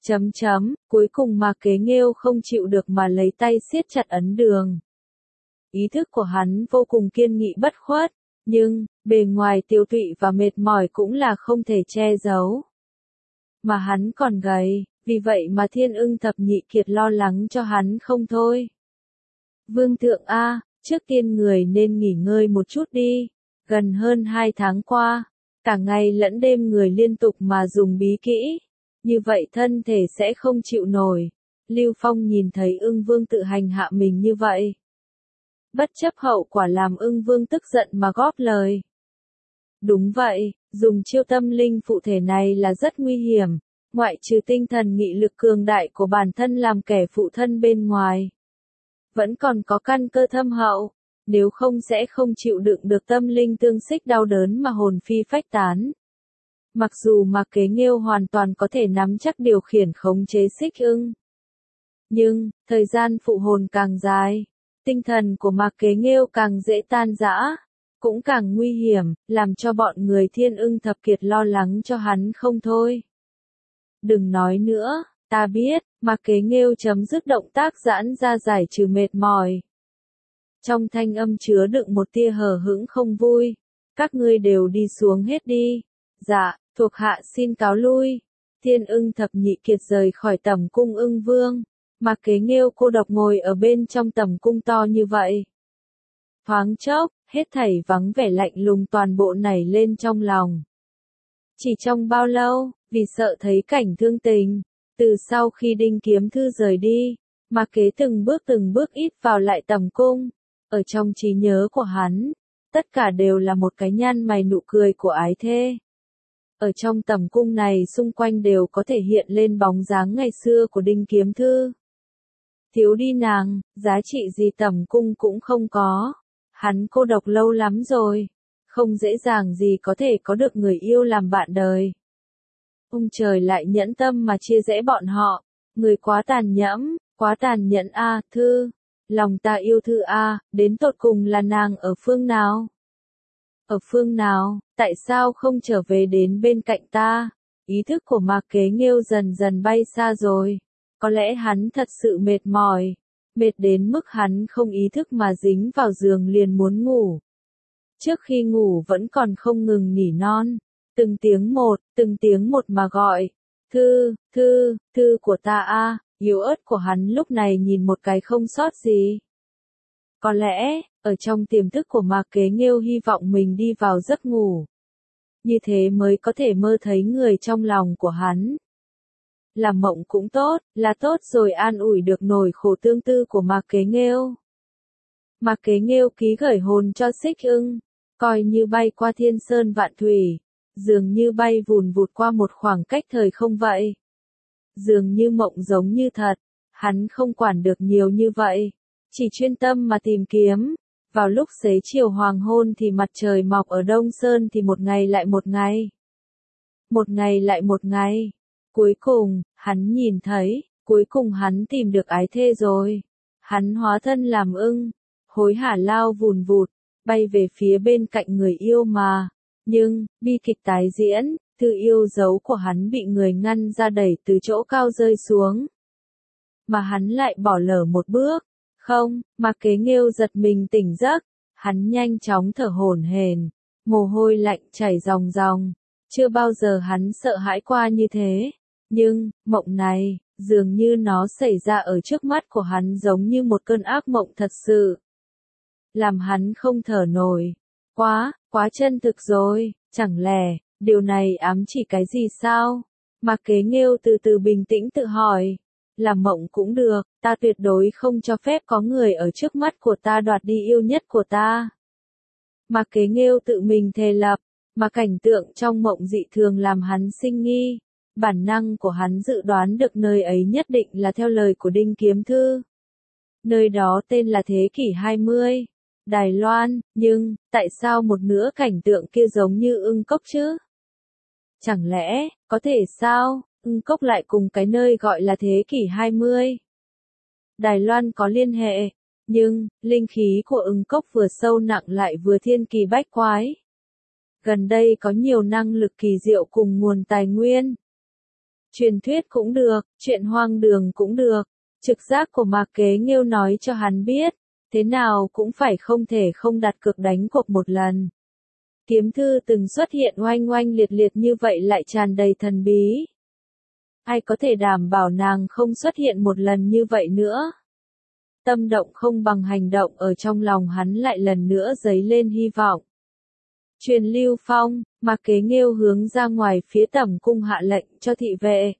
Cuối cùng mà Kế Nghêu không chịu được mà lấy tay siết chặt ấn đường. Ý thức của hắn vô cùng kiên nghị bất khuất, nhưng, bề ngoài tiêu tụy và mệt mỏi cũng là không thể che giấu. Mà hắn còn gầy, vì vậy mà Thiên Ưng Thập Nhị Kiệt lo lắng cho hắn không thôi. Vương thượng a, trước tiên người nên nghỉ ngơi một chút đi, gần hơn 2 tháng qua, cả ngày lẫn đêm người liên tục mà dùng bí kỹ, như vậy thân thể sẽ không chịu nổi. Lưu Phong nhìn thấy Ưng Vương tự hành hạ mình như vậy, bất chấp hậu quả làm Ưng Vương tức giận mà góp lời. Đúng vậy, dùng chiêu tâm linh phụ thể này là rất nguy hiểm, ngoại trừ tinh thần nghị lực cường đại của bản thân làm kẻ phụ thân bên ngoài, vẫn còn có căn cơ thâm hậu, nếu không sẽ không chịu đựng được tâm linh tương xích đau đớn mà hồn phi phách tán. Mặc dù mà Kế Nghêu hoàn toàn có thể nắm chắc điều khiển khống chế Xích Ưng, nhưng, thời gian phụ hồn càng dài, tinh thần của Mạc Kế Nghêu càng dễ tan rã, cũng càng nguy hiểm, làm cho bọn người Thiên Ưng Thập Kiệt lo lắng cho hắn không thôi. Đừng nói nữa, ta biết, Mạc Kế Nghêu chấm dứt động tác giãn ra giải trừ mệt mỏi. Trong thanh âm chứa đựng một tia hờ hững không vui, các ngươi đều đi xuống hết đi. Dạ, thuộc hạ xin cáo lui. Thiên Ưng Thập Nhị Kiệt rời khỏi tẩm cung Ưng Vương. Mạc Kế Nghêu cô độc ngồi ở bên trong tẩm cung to như vậy. Thoáng chốc, hết thảy vắng vẻ lạnh lùng toàn bộ nảy lên trong lòng. Chỉ trong bao lâu, vì sợ thấy cảnh thương tình, từ sau khi Đinh Kiếm Thư rời đi, Mạc Kế từng bước ít vào lại tẩm cung. Ở trong trí nhớ của hắn, tất cả đều là một cái nhăn mày nụ cười của ái thê. Ở trong tẩm cung này xung quanh đều có thể hiện lên bóng dáng ngày xưa của Đinh Kiếm Thư. Thiếu đi nàng, giá trị gì tẩm cung cũng không có. Hắn cô độc lâu lắm rồi, không dễ dàng gì có thể có được người yêu làm bạn đời. Ông trời lại nhẫn tâm mà chia rẽ bọn họ, người quá tàn nhẫn a, Thư. Lòng ta yêu Thư a, đến tột cùng là nàng ở phương nào? Ở phương nào, tại sao không trở về đến bên cạnh ta? Ý thức của Mạc Kế Nghêu dần dần bay xa rồi. Có lẽ hắn thật sự mệt mỏi, mệt đến mức hắn không ý thức mà dính vào giường liền muốn ngủ. Trước khi ngủ vẫn còn không ngừng nỉ non, từng tiếng một mà gọi. Thư, Thư, Thư của ta a. Yếu ớt của hắn lúc này nhìn một cái không sót gì. Có lẽ, ở trong tiềm thức của Mạc Kế Nghêu hy vọng mình đi vào giấc ngủ. Như thế mới có thể mơ thấy người trong lòng của hắn. Làm mộng cũng tốt, là tốt rồi an ủi được nỗi khổ tương tư của Mạc Kế Nghêu. Mạc Kế Nghêu ký gửi hồn cho Xích Ưng, coi như bay qua thiên sơn vạn thủy, dường như bay vùn vụt qua một khoảng cách thời không vậy. Dường như mộng giống như thật, hắn không quản được nhiều như vậy, chỉ chuyên tâm mà tìm kiếm, Vào lúc xế chiều hoàng hôn thì mặt trời mọc ở Đông Sơn thì một ngày lại một ngày. Một ngày lại một ngày. Cuối cùng, hắn nhìn thấy, cuối cùng hắn tìm được ái thê rồi. Hắn hóa thân làm ưng, hối hả lao vùn vụt, bay về phía bên cạnh người yêu mà. Nhưng, bi kịch tái diễn, thư yêu dấu của hắn bị người ngăn ra đẩy từ chỗ cao rơi xuống. Mà hắn lại bỏ lỡ một bước. Không, Mạc Kế Nghêu giật mình tỉnh giấc, hắn nhanh chóng thở hổn hển, mồ hôi lạnh chảy ròng ròng. Chưa bao giờ hắn sợ hãi qua như thế. Nhưng, mộng này, dường như nó xảy ra ở trước mắt của hắn giống như một cơn ác mộng thật sự. Làm hắn không thở nổi. Quá chân thực rồi, chẳng lẽ, điều này ám chỉ cái gì sao? Mạc Kế Nghêu từ từ bình tĩnh tự hỏi. Làm mộng cũng được, ta tuyệt đối không cho phép có người ở trước mắt của ta đoạt đi yêu nhất của ta. Mạc Kế Nghêu tự mình thề lập, mà cảnh tượng trong mộng dị thường làm hắn sinh nghi. Bản năng của hắn dự đoán được nơi ấy nhất định là theo lời của Đinh Kiếm Thư. Nơi đó tên là Thế kỷ 20, Đài Loan, nhưng, tại sao một nửa cảnh tượng kia giống như ưng cốc chứ? Chẳng lẽ, có thể sao, ưng cốc lại cùng cái nơi gọi là Thế kỷ 20? Đài Loan có liên hệ, nhưng, linh khí của ưng cốc vừa sâu nặng lại vừa thiên kỳ bách quái. Gần đây có nhiều năng lực kỳ diệu cùng nguồn tài nguyên. Truyền thuyết cũng được, chuyện hoang đường cũng được. Trực giác của Mạc Kế Nghêu nói cho hắn biết, thế nào cũng phải không thể không đặt cược đánh cuộc một lần. Kiếm thư từng xuất hiện oanh oanh liệt liệt như vậy lại tràn đầy thần bí. Ai có thể đảm bảo nàng không xuất hiện một lần như vậy nữa? Tâm động không bằng hành động ở trong lòng hắn lại lần nữa dấy lên hy vọng. Truyền Lưu Phong, Mạc Kế Nghêu hướng ra ngoài phía tẩm cung hạ lệnh cho thị vệ.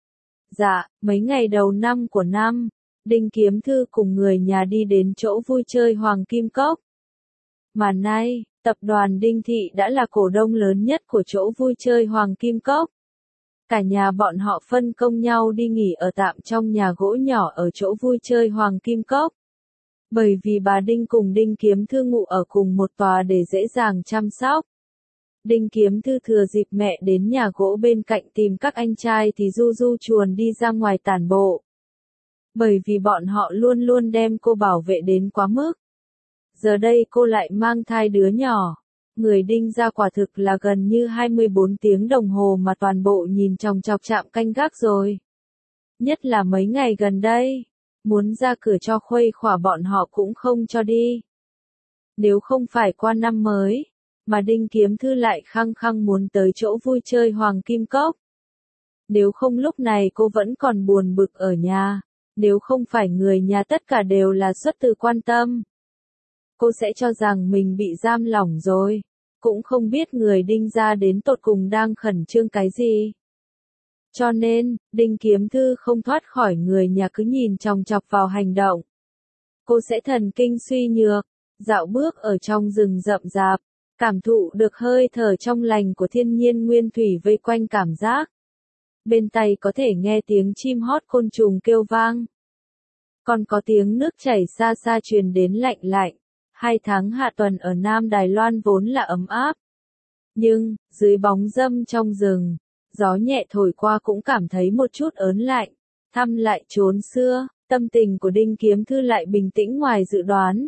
Dạ, mấy ngày đầu năm của năm, Đinh Kiếm Thư cùng người nhà đi đến chỗ vui chơi Hoàng Kim Cốc. Mà nay, tập đoàn Đinh Thị đã là cổ đông lớn nhất của chỗ vui chơi Hoàng Kim Cốc. Cả nhà bọn họ phân công nhau đi nghỉ ở tạm trong nhà gỗ nhỏ ở chỗ vui chơi Hoàng Kim Cốc. Bởi vì bà Đinh cùng Đinh Kiếm Thư ngụ ở cùng một tòa để dễ dàng chăm sóc. Đinh Kiếm Thư thừa dịp mẹ đến nhà gỗ bên cạnh tìm các anh trai thì du du chuồn đi ra ngoài tản bộ. Bởi vì bọn họ luôn luôn đem cô bảo vệ đến quá mức. Giờ đây cô lại mang thai đứa nhỏ. Người Đinh ra quả thực là gần như 24 tiếng đồng hồ mà toàn bộ nhìn chòng chọc chạm canh gác rồi. Nhất là mấy ngày gần đây, muốn ra cửa cho khuây khỏa bọn họ cũng không cho đi. Nếu không phải qua năm mới, mà Đinh Kiếm Thư lại khăng khăng muốn tới chỗ vui chơi Hoàng Kim Cốc. Nếu không lúc này cô vẫn còn buồn bực ở nhà, nếu không phải người nhà tất cả đều là xuất từ quan tâm. Cô sẽ cho rằng mình bị giam lỏng rồi, cũng không biết người Đinh ra đến tột cùng đang khẩn trương cái gì. Cho nên, Đinh Kiếm Thư không thoát khỏi người nhà cứ nhìn chòng chọc vào hành động. Cô sẽ thần kinh suy nhược, dạo bước ở trong rừng rậm rạp, cảm thụ được hơi thở trong lành của thiên nhiên nguyên thủy vây quanh cảm giác. Bên tai có thể nghe tiếng chim hót côn trùng kêu vang. Còn có tiếng nước chảy xa xa truyền đến lạnh lạnh. 2 tháng hạ tuần ở Nam Đài Loan vốn là ấm áp. Nhưng, dưới bóng râm trong rừng, gió nhẹ thổi qua cũng cảm thấy một chút ớn lạnh. Thăm lại chốn xưa, tâm tình của Đinh Kiếm Thư lại bình tĩnh ngoài dự đoán.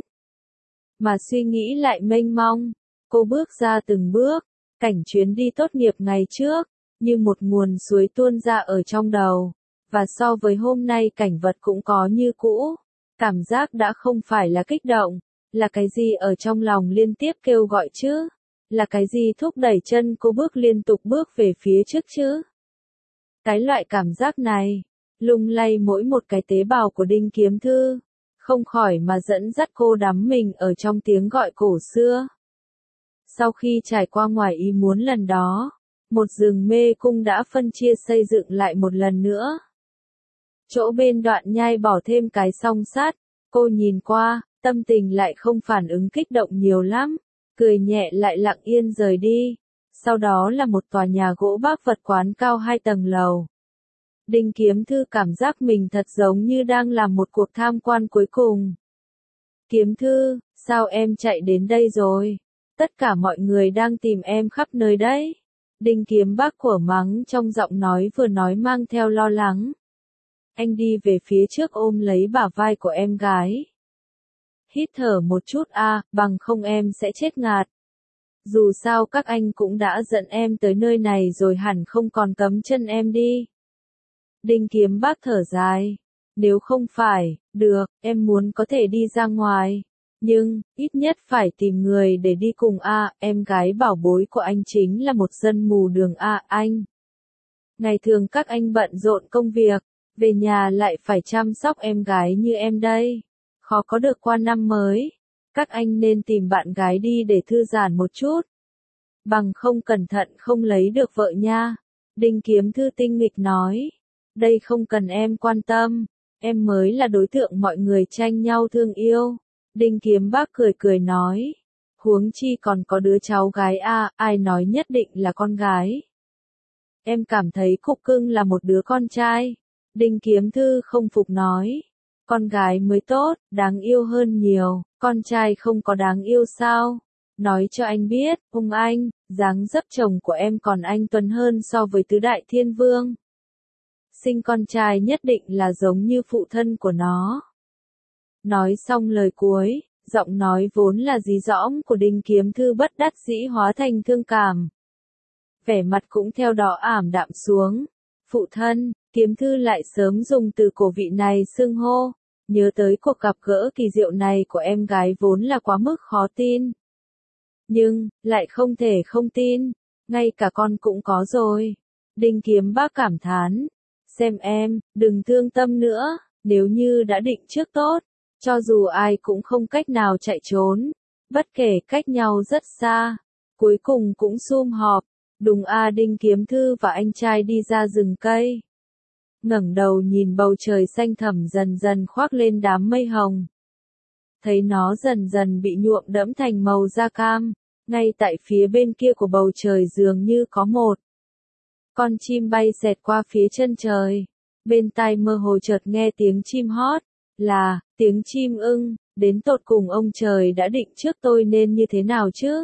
Mà suy nghĩ lại mênh mông, cô bước ra từng bước, cảnh chuyến đi tốt nghiệp ngày trước, như một nguồn suối tuôn ra ở trong đầu. Và so với hôm nay cảnh vật cũng có như cũ, cảm giác đã không phải là kích động. Là cái gì ở trong lòng liên tiếp kêu gọi chứ? Là cái gì thúc đẩy chân cô bước liên tục bước về phía trước chứ? Cái loại cảm giác này, lung lay mỗi một cái tế bào của Đinh Kiếm Thư, không khỏi mà dẫn dắt cô đắm mình ở trong tiếng gọi cổ xưa. Sau khi trải qua ngoài ý muốn lần đó, một rừng mê cung đã phân chia xây dựng lại một lần nữa. Chỗ bên đoạn nhai bỏ thêm cái song sắt, cô nhìn qua, tâm tình lại không phản ứng kích động nhiều lắm, cười nhẹ lại lặng yên rời đi. Sau đó là một tòa nhà gỗ bác vật quán cao 2 tầng lầu. Đinh Kiếm Thư cảm giác mình thật giống như đang làm một cuộc tham quan cuối cùng. Kiếm Thư, Sao em chạy đến đây rồi? Tất cả mọi người đang tìm em khắp nơi đấy. Đinh Kiếm Bắc của mắng trong giọng nói vừa nói mang theo lo lắng. Anh đi về phía trước ôm lấy bả vai của em gái. Hít thở một chút bằng không em sẽ chết ngạt. Dù sao các anh cũng đã dẫn em tới nơi này rồi hẳn không còn cấm chân em đi. Đinh Kiếm Bắc thở dài. Nếu không phải, được, em muốn có thể đi ra ngoài. Nhưng, ít nhất phải tìm người để đi cùng em gái bảo bối của anh chính là một dân mù đường anh. Ngày thường các anh bận rộn công việc, về nhà lại phải chăm sóc em gái như em đây. Khó có được qua năm mới. Các anh nên tìm bạn gái đi để thư giãn một chút. Bằng không cẩn thận không lấy được vợ nha. Đinh Kiếm Thư tinh nghịch nói. Đây không cần em quan tâm. Em mới là đối tượng mọi người tranh nhau thương yêu. Đinh Kiếm Bắc cười cười nói. Huống chi còn có đứa cháu gái ai nói nhất định là con gái. Em cảm thấy Cục Cưng là một đứa con trai. Đinh Kiếm Thư không phục nói. Con gái mới tốt, đáng yêu hơn nhiều, con trai không có đáng yêu sao? Nói cho anh biết, anh, dáng dấp chồng của em còn anh tuấn hơn so với tứ đại thiên vương. Sinh con trai nhất định là giống như phụ thân của nó. Nói xong lời cuối, giọng nói vốn là dí dỏm của Đinh Kiếm Thư bất đắc dĩ hóa thành thương cảm. Vẻ mặt cũng theo đó ảm đạm xuống. Phụ thân, Kiếm Thư lại sớm dùng từ cổ vị này xưng hô. Nhớ tới cuộc gặp gỡ kỳ diệu này của em gái vốn là quá mức khó tin. Nhưng, lại không thể không tin. Ngay cả con cũng có rồi. Đinh Kiếm Bắc cảm thán. Xem em, đừng thương tâm nữa. Nếu như đã định trước tốt. Cho dù ai cũng không cách nào chạy trốn. Bất kể cách nhau rất xa. Cuối cùng cũng sum họp. Đúng Đinh Kiếm Thư và anh trai đi ra rừng cây. Ngẩng đầu nhìn bầu trời xanh thẳm dần dần khoác lên đám mây hồng. Thấy nó dần dần bị nhuộm đẫm thành màu da cam, ngay tại phía bên kia của bầu trời dường như có một con chim bay xẹt qua phía chân trời. Bên tai mơ hồ chợt nghe tiếng chim hót, là tiếng chim ưng, đến tột cùng ông trời đã định trước tôi nên như thế nào chứ?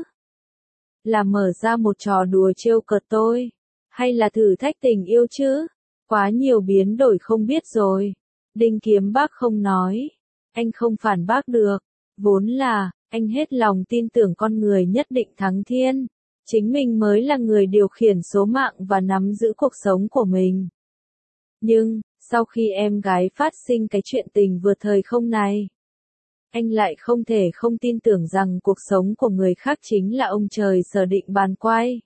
Là mở ra một trò đùa trêu cợt tôi, hay là thử thách tình yêu chứ? Quá nhiều biến đổi không biết rồi. Đinh Kiếm Bắc không nói. Anh không phản bác được. Vốn là, anh hết lòng tin tưởng con người nhất định thắng thiên. Chính mình mới là người điều khiển số mạng và nắm giữ cuộc sống của mình. Nhưng, sau khi em gái phát sinh cái chuyện tình vừa thời không này, anh lại không thể không tin tưởng rằng cuộc sống của người khác chính là ông trời sở định bàn quay.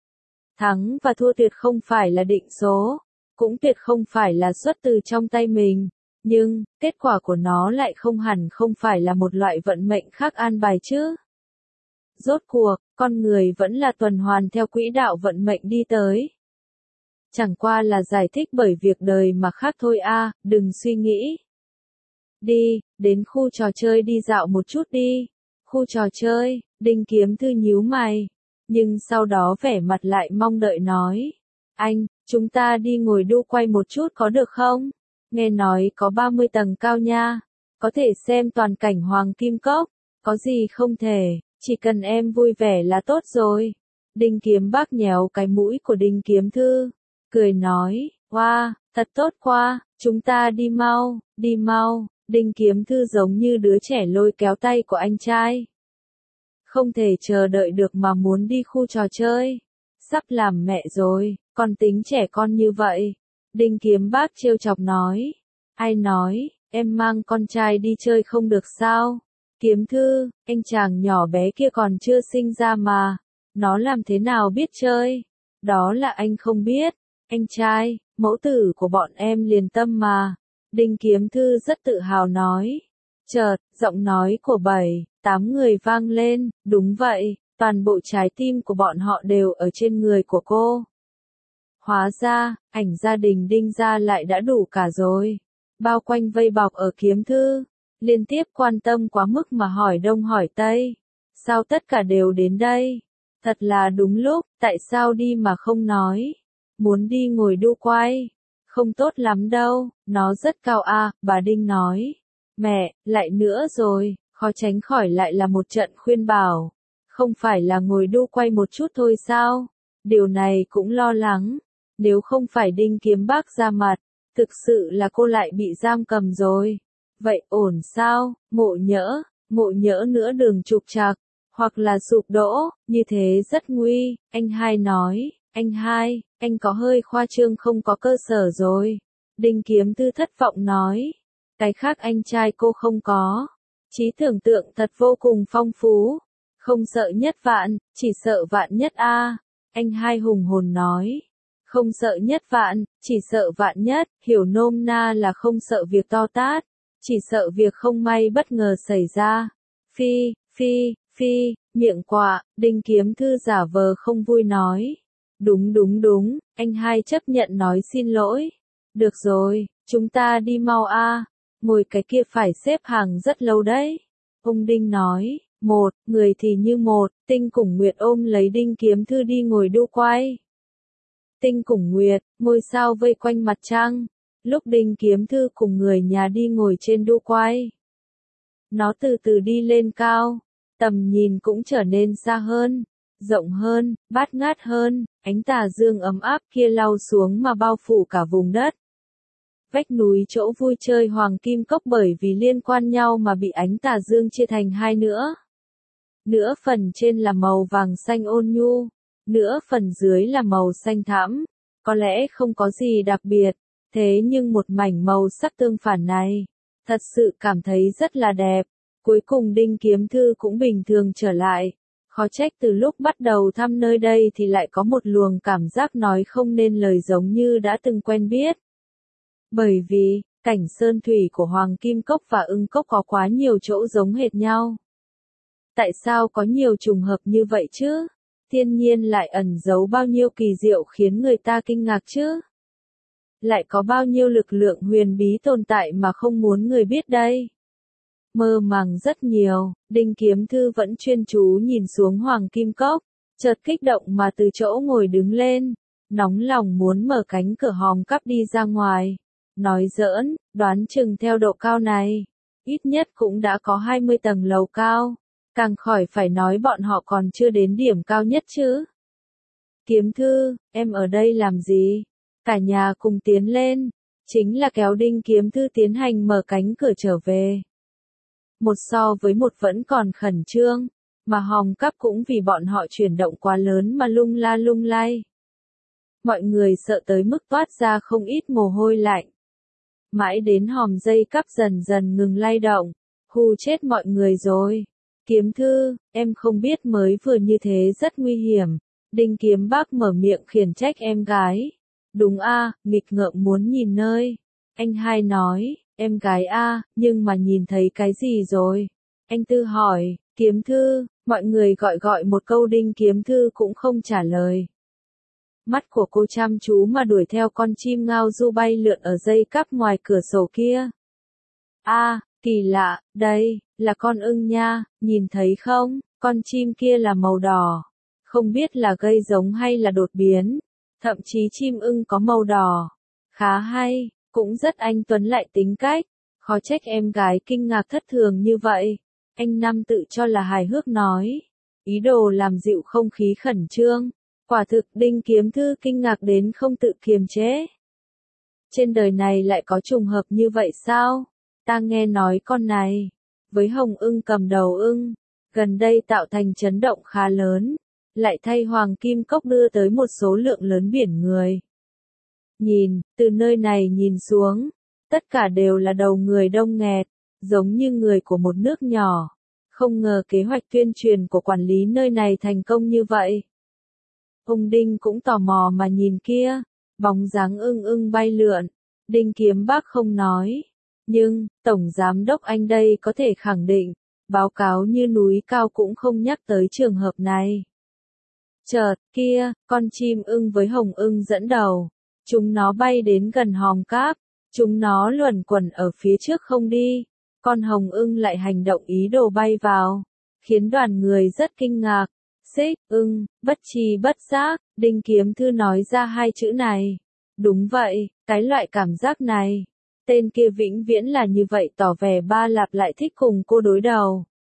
Thắng và thua tuyệt không phải là định số. Cũng tuyệt không phải là xuất từ trong tay mình, nhưng, kết quả của nó lại không hẳn không phải là một loại vận mệnh khác an bài chứ. Rốt cuộc, con người vẫn là tuần hoàn theo quỹ đạo vận mệnh đi tới. Chẳng qua là giải thích bởi việc đời mà khác thôi đừng suy nghĩ. Đi, đến khu trò chơi đi dạo một chút đi. Khu trò chơi, Đinh Kiếm Thư nhíu mày, nhưng sau đó vẻ mặt lại mong đợi nói. Anh, chúng ta đi ngồi đu quay một chút có được không? Nghe nói có 30 tầng cao nha. Có thể xem toàn cảnh Hoàng Kim Cốc. Có gì không thể, chỉ cần em vui vẻ là tốt rồi. Đinh Kiếm Bắc nhéo cái mũi của Đinh Kiếm Thư. Cười nói, wow, thật tốt quá, chúng ta đi mau, đi mau. Đinh Kiếm Thư giống như đứa trẻ lôi kéo tay của anh trai. Không thể chờ đợi được mà muốn đi khu trò chơi. Sắp làm mẹ rồi, còn tính trẻ con như vậy. Đinh Kiếm Bắc trêu chọc nói. Ai nói, em mang con trai đi chơi không được sao? Kiếm Thư, anh chàng nhỏ bé kia còn chưa sinh ra mà. Nó làm thế nào biết chơi? Đó là anh không biết. Anh trai, mẫu tử của bọn em liền tâm mà. Đinh Kiếm Thư rất tự hào nói. Chợt, giọng nói của 7-8 người vang lên. Đúng vậy, toàn bộ trái tim của bọn họ đều ở trên người của cô. Hóa ra, ảnh gia đình Đinh gia lại đã đủ cả rồi. Bao quanh vây bọc ở Kiếm Thư. Liên tiếp quan tâm quá mức mà hỏi đông hỏi tây. Sao tất cả đều đến đây? Thật là đúng lúc, tại sao đi mà không nói? Muốn đi ngồi đu quay? Không tốt lắm đâu, nó rất cao bà Đinh nói. Mẹ, lại nữa rồi, khó tránh khỏi lại là một trận khuyên bảo. Không phải là ngồi đu quay một chút thôi sao? Điều này cũng lo lắng. Nếu không phải Đinh Kiếm Bác ra mặt, thực sự là cô lại bị giam cầm rồi. Vậy ổn sao? Ngộ nhỡ nữa đường trục trặc, hoặc là sụp đổ, như thế rất nguy. Anh hai nói, anh có hơi khoa trương không có cơ sở rồi. Đinh Kiếm Thư thất vọng nói, cái khác anh trai cô không có. Trí tưởng tượng thật vô cùng phong phú. Không sợ nhất vạn, chỉ sợ vạn nhất a. Anh hai hùng hồn nói. Không sợ nhất vạn, chỉ sợ vạn nhất, hiểu nôm na là không sợ việc to tát, chỉ sợ việc không may bất ngờ xảy ra. Phi, miệng quạ, Đinh Kiếm Thư giả vờ không vui nói. Đúng, anh hai chấp nhận nói xin lỗi. Được rồi, chúng ta đi mau a. Ngồi cái kia phải xếp hàng rất lâu đấy. Ông Đinh nói. Một, người thì như một, Tinh cùng Nguyệt ôm lấy Đinh Kiếm Thư đi ngồi đu quay. Tinh cùng Nguyệt, ngôi sao vây quanh mặt trăng. Lúc Đinh Kiếm Thư cùng người nhà đi ngồi trên đu quay, nó từ từ đi lên cao, tầm nhìn cũng trở nên xa hơn, rộng hơn, bát ngát hơn, ánh tà dương ấm áp kia lao xuống mà bao phủ cả vùng đất. Vách núi chỗ vui chơi Hoàng Kim Cốc bởi vì liên quan nhau mà bị ánh tà dương chia thành hai nữa. Nửa phần trên là màu vàng xanh ôn nhu, nửa phần dưới là màu xanh thẫm. Có lẽ không có gì đặc biệt, thế nhưng một mảnh màu sắc tương phản này, thật sự cảm thấy rất là đẹp. Cuối cùng Đinh Kiếm Thư cũng bình thường trở lại. Khó trách từ lúc bắt đầu thăm nơi đây thì lại có một luồng cảm giác nói không nên lời giống như đã từng quen biết. Bởi vì, cảnh sơn thủy của Hoàng Kim Cốc và Ưng Cốc có quá nhiều chỗ giống hệt nhau. Tại sao có nhiều trùng hợp như vậy chứ? Thiên nhiên lại ẩn giấu bao nhiêu kỳ diệu khiến người ta kinh ngạc chứ? Lại có bao nhiêu lực lượng huyền bí tồn tại mà không muốn người biết đây? Mơ màng rất nhiều, Đinh Kiếm Thư vẫn chuyên chú nhìn xuống Hoàng Kim Cốc, chợt kích động mà từ chỗ ngồi đứng lên, nóng lòng muốn mở cánh cửa hòm cắp đi ra ngoài. Nói giỡn, đoán chừng theo độ cao này, ít nhất cũng đã có 20 tầng lầu cao, càng khỏi phải nói bọn họ còn chưa đến điểm cao nhất chứ. Kiếm Thư, em ở đây làm gì? Cả nhà cùng tiến lên, chính là kéo Đinh Kiếm Thư tiến hành mở cánh cửa trở về. Một so với một vẫn còn khẩn trương, mà hòm cắp cũng vì bọn họ chuyển động quá lớn mà lung la lung lay. Mọi người sợ tới mức toát ra không ít mồ hôi lạnh. Mãi đến hòm dây cắp dần dần ngừng lay động, hù chết mọi người rồi. Kiếm Thư, em không biết mới vừa như thế rất nguy hiểm. Đinh Kiếm Bác mở miệng khiển trách em gái. Đúng a, nghịch ngợm muốn nhìn nơi. Anh hai nói, em gái a, nhưng mà nhìn thấy cái gì rồi? Anh Tư hỏi, Kiếm Thư, mọi người gọi một câu Đinh Kiếm Thư cũng không trả lời. Mắt của cô chăm chú mà đuổi theo con chim ngao du bay lượn ở dây cắp ngoài cửa sổ kia. Kỳ lạ, đây, là con ưng nha, nhìn thấy không, con chim kia là màu đỏ. Không biết là gây giống hay là đột biến. Thậm chí chim ưng có màu đỏ. Khá hay, cũng rất anh tuấn lại tính cách. Khó trách em gái kinh ngạc thất thường như vậy. Anh Năm tự cho là hài hước nói. Ý đồ làm dịu không khí khẩn trương. Quả thực Đinh Kiếm Thư kinh ngạc đến không tự kiềm chế. Trên đời này lại có trùng hợp như vậy sao? Ta nghe nói con này, với hồng ưng cầm đầu ưng, gần đây tạo thành chấn động khá lớn, lại thay Hoàng Kim Cốc đưa tới một số lượng lớn biển người. Nhìn, từ nơi này nhìn xuống, tất cả đều là đầu người đông nghẹt, giống như người của một nước nhỏ. Không ngờ kế hoạch tuyên truyền của quản lý nơi này thành công như vậy. Ông Đinh cũng tò mò mà nhìn kia, bóng dáng ưng ưng bay lượn. Đinh Kiếm Bác không nói. Nhưng, Tổng Giám đốc anh đây có thể khẳng định, báo cáo như núi cao cũng không nhắc tới trường hợp này. Chợt, kia, con chim ưng với hồng ưng dẫn đầu. Chúng nó bay đến gần hòm cáp. Chúng nó luẩn quẩn ở phía trước không đi. Con hồng ưng lại hành động ý đồ bay vào. Khiến đoàn người rất kinh ngạc. Xích, ưng, bất tri bất giác, Đinh Kiếm Thư nói ra hai chữ này. Đúng vậy, cái loại cảm giác này. Tên kia vĩnh viễn là như vậy tỏ vẻ Ba Lạp lại thích cùng cô đối đầu.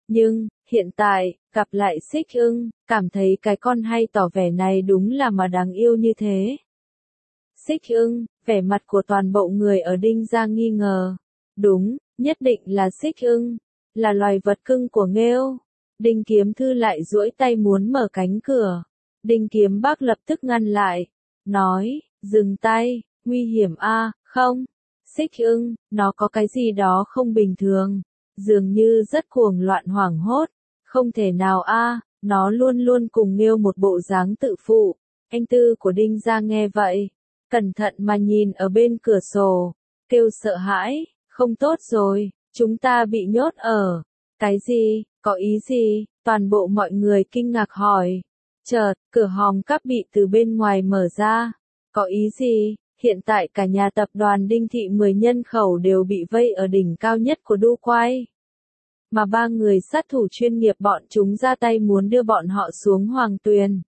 Nhưng, hiện tại, gặp lại Xích Ưng, cảm thấy cái con hay tỏ vẻ này đúng là mà đáng yêu như thế. Xích Ưng, vẻ mặt của toàn bộ người ở Đinh gia nghi ngờ. Đúng, nhất định là Xích Ưng, là loài vật cưng của Nghêu. Đinh Kiếm Thư lại duỗi tay muốn mở cánh cửa. Đinh Kiếm Bác lập tức ngăn lại, nói, dừng tay, nguy hiểm a, không. Xích Ưng, nó có cái gì đó không bình thường, dường như rất cuồng loạn hoảng hốt, không thể nào a, nó luôn luôn cùng Nghêu một bộ dáng tự phụ. Anh Tư của Đinh gia nghe vậy, cẩn thận mà nhìn ở bên cửa sổ, kêu sợ hãi, không tốt rồi, chúng ta bị nhốt ở. Cái gì, có ý gì? Toàn bộ mọi người kinh ngạc hỏi. Chợt, cửa hòm cắp bị từ bên ngoài mở ra. Có ý gì? Hiện tại cả nhà tập đoàn Đinh Thị 10 nhân khẩu đều bị vây ở đỉnh cao nhất của đu quay. Mà 3 người sát thủ chuyên nghiệp bọn chúng ra tay muốn đưa bọn họ xuống hoàng tuyền.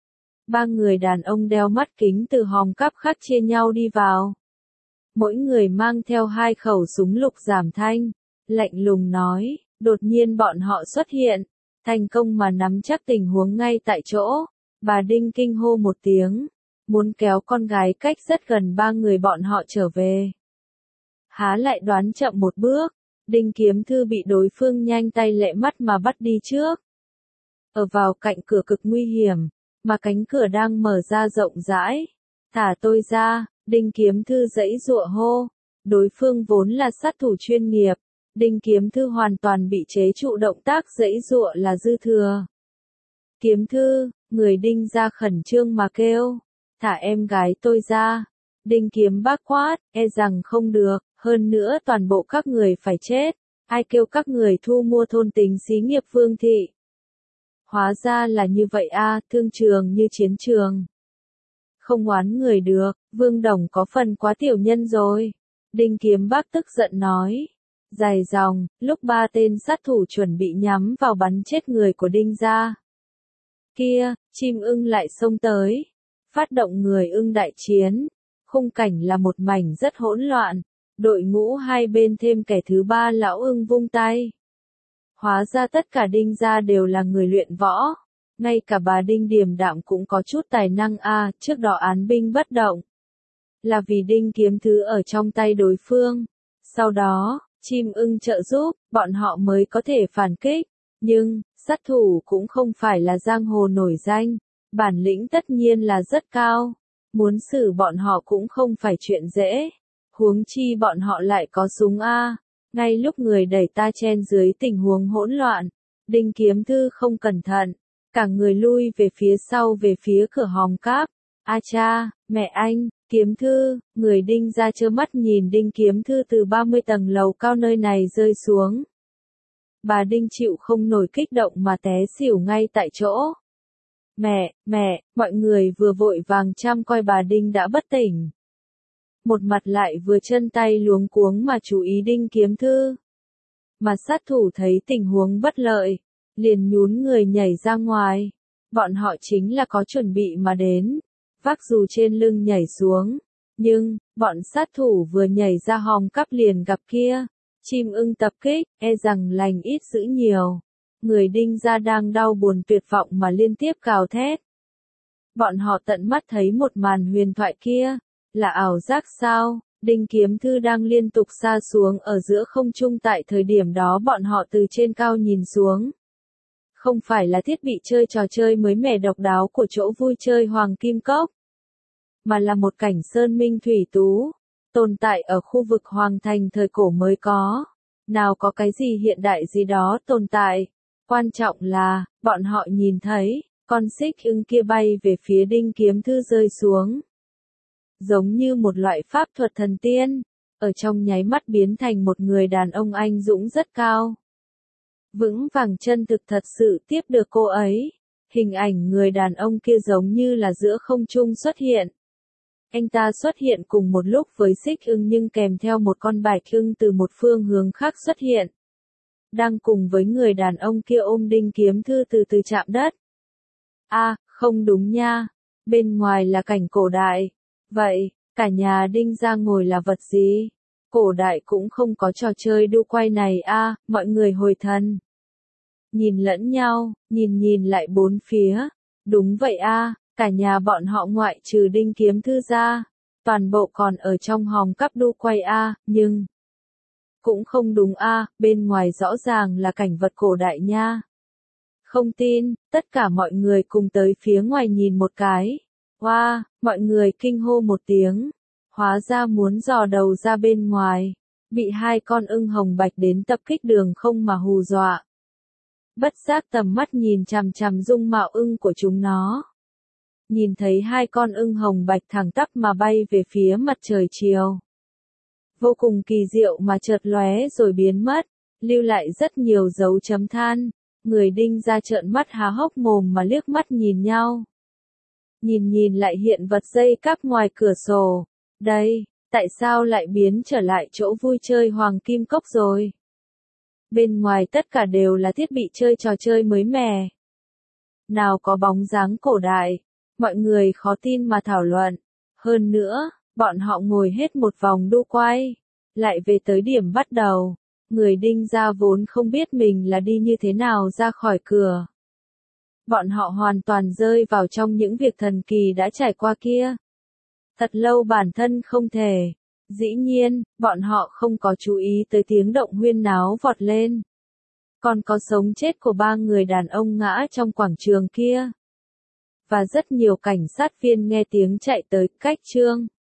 3 người đàn ông đeo mắt kính từ hòm cắp khác chia nhau đi vào. Mỗi người mang theo 2 khẩu súng lục giảm thanh, lạnh lùng nói, đột nhiên bọn họ xuất hiện, thành công mà nắm chắc tình huống ngay tại chỗ. Bà Đinh kinh hô một tiếng, muốn kéo con gái cách rất gần 3 người bọn họ trở về. Há lại đoán chậm một bước, Đinh Kiếm Thư bị đối phương nhanh tay lẹ mắt mà bắt đi trước. Ở vào cạnh cửa cực nguy hiểm, mà cánh cửa đang mở ra rộng rãi. Thả tôi ra, Đinh Kiếm Thư giãy giụa hô. Đối phương vốn là sát thủ chuyên nghiệp, Đinh Kiếm Thư hoàn toàn bị chế trụ, động tác giãy giụa là dư thừa. Kiếm Thư, người Đinh gia khẩn trương mà kêu, thả em gái tôi ra. Đinh Kiếm Bác quát, e rằng không được, hơn nữa toàn bộ các người phải chết. Ai kêu các người thu mua thôn tính xí nghiệp Vương thị? Hóa ra là như vậy a, thương trường như chiến trường. Không oán người được, Vương Đồng có phần quá tiểu nhân rồi. Đinh Kiếm Bác tức giận nói. Dài dòng, lúc 3 tên sát thủ chuẩn bị nhắm vào bắn chết người của Đinh gia. Kia, chim ưng lại xông tới. Phát động người ưng đại chiến. Khung cảnh là một mảnh rất hỗn loạn. Đội ngũ hai bên thêm kẻ thứ ba lão ưng vung tay. Hóa ra tất cả Đinh gia đều là người luyện võ. Ngay cả bà Đinh Điềm Đạm cũng có chút tài năng a, trước đó án binh bất động. Là vì Đinh Kiếm Thư ở trong tay đối phương. Sau đó, chim ưng trợ giúp, bọn họ mới có thể phản kích. Nhưng, sát thủ cũng không phải là giang hồ nổi danh. Bản lĩnh tất nhiên là rất cao. Muốn xử bọn họ cũng không phải chuyện dễ. Huống chi bọn họ lại có súng a. Ngay lúc người đẩy ta chen dưới tình huống hỗn loạn, Đinh Kiếm Thư không cẩn thận, cả người lui về phía sau về phía cửa hòm cáp. A cha, mẹ anh, Kiếm Thư, người Đinh ra trơ mắt nhìn Đinh Kiếm Thư từ 30 tầng lầu cao nơi này rơi xuống. Bà Đinh chịu không nổi kích động mà té xỉu ngay tại chỗ. Mẹ, mọi người vừa vội vàng chăm coi bà Đinh đã bất tỉnh. Một mặt lại vừa chân tay luống cuống mà chú ý Đinh Kiếm Thư. Mà sát thủ thấy tình huống bất lợi, liền nhún người nhảy ra ngoài. Bọn họ chính là có chuẩn bị mà đến, vác dù trên lưng nhảy xuống. Nhưng, bọn sát thủ vừa nhảy ra hòm cắp liền gặp kia. Chim ưng tập kích, e rằng lành ít dữ nhiều. Người Đinh gia đang đau buồn tuyệt vọng mà liên tiếp gào thét. Bọn họ tận mắt thấy một màn huyền thoại kia. Là ảo giác sao? Đinh Kiếm Thư đang liên tục sa xuống ở giữa không trung, tại thời điểm đó bọn họ từ trên cao nhìn xuống. Không phải là thiết bị chơi trò chơi mới mẻ độc đáo của chỗ vui chơi Hoàng Kim Cốc, mà là một cảnh sơn minh thủy tú, tồn tại ở khu vực Hoàng Thành thời cổ mới có. Nào có cái gì hiện đại gì đó tồn tại. Quan trọng là, bọn họ nhìn thấy, con xích ưng kia bay về phía Đinh Kiếm Thư rơi xuống. Giống như một loại pháp thuật thần tiên, ở trong nháy mắt biến thành một người đàn ông anh dũng rất cao. Vững vàng chân thực thật sự tiếp được cô ấy. Hình ảnh người đàn ông kia giống như là giữa không trung xuất hiện. Anh ta xuất hiện cùng một lúc với xích ưng nhưng kèm theo một con bạch ưng từ một phương hướng khác xuất hiện. Đang cùng với người đàn ông kia ôm Đinh Kiếm Thư từ từ chạm đất. Không đúng nha. Bên ngoài là cảnh cổ đại. Vậy, cả nhà Đinh gia ngồi là vật gì? Cổ đại cũng không có trò chơi đu quay này mọi người hồi thần. nhìn lẫn nhau, nhìn lại bốn phía. Đúng vậy a, cả nhà bọn họ ngoại trừ Đinh Kiếm Thư ra, toàn bộ còn ở trong hòm cắp đu quay a, nhưng cũng không đúng a, bên ngoài rõ ràng là cảnh vật cổ đại nha. Không tin, tất cả mọi người cùng tới phía ngoài nhìn một cái. Wow, mọi người kinh hô một tiếng. Hóa ra muốn dò đầu ra bên ngoài. Bị hai con ưng hồng bạch đến tập kích đường không mà hù dọa. Bất giác tầm mắt nhìn chằm chằm dung mạo ưng của chúng nó. Nhìn thấy hai con ưng hồng bạch thẳng tắp mà bay về phía mặt trời chiều. Vô cùng kỳ diệu mà chợt lóe rồi biến mất, lưu lại rất nhiều dấu chấm than. Người Đinh ra trợn mắt há hốc mồm mà liếc mắt nhìn nhau. Nhìn lại hiện vật dây cáp ngoài cửa sổ. Đây, tại sao lại biến trở lại chỗ vui chơi Hoàng Kim Cốc rồi? Bên ngoài tất cả đều là thiết bị chơi trò chơi mới mẻ. Nào có bóng dáng cổ đại, mọi người khó tin mà thảo luận. Hơn nữa, bọn họ ngồi hết một vòng đu quay, lại về tới điểm bắt đầu. Người Đinh ra vốn không biết mình là đi như thế nào ra khỏi cửa. Bọn họ hoàn toàn rơi vào trong những việc thần kỳ đã trải qua kia. Thật lâu bản thân không thể. Dĩ nhiên, bọn họ không có chú ý tới tiếng động huyên náo vọt lên. Còn có sống chết của ba người đàn ông ngã trong quảng trường kia. Và rất nhiều cảnh sát viên nghe tiếng chạy tới, cách trương.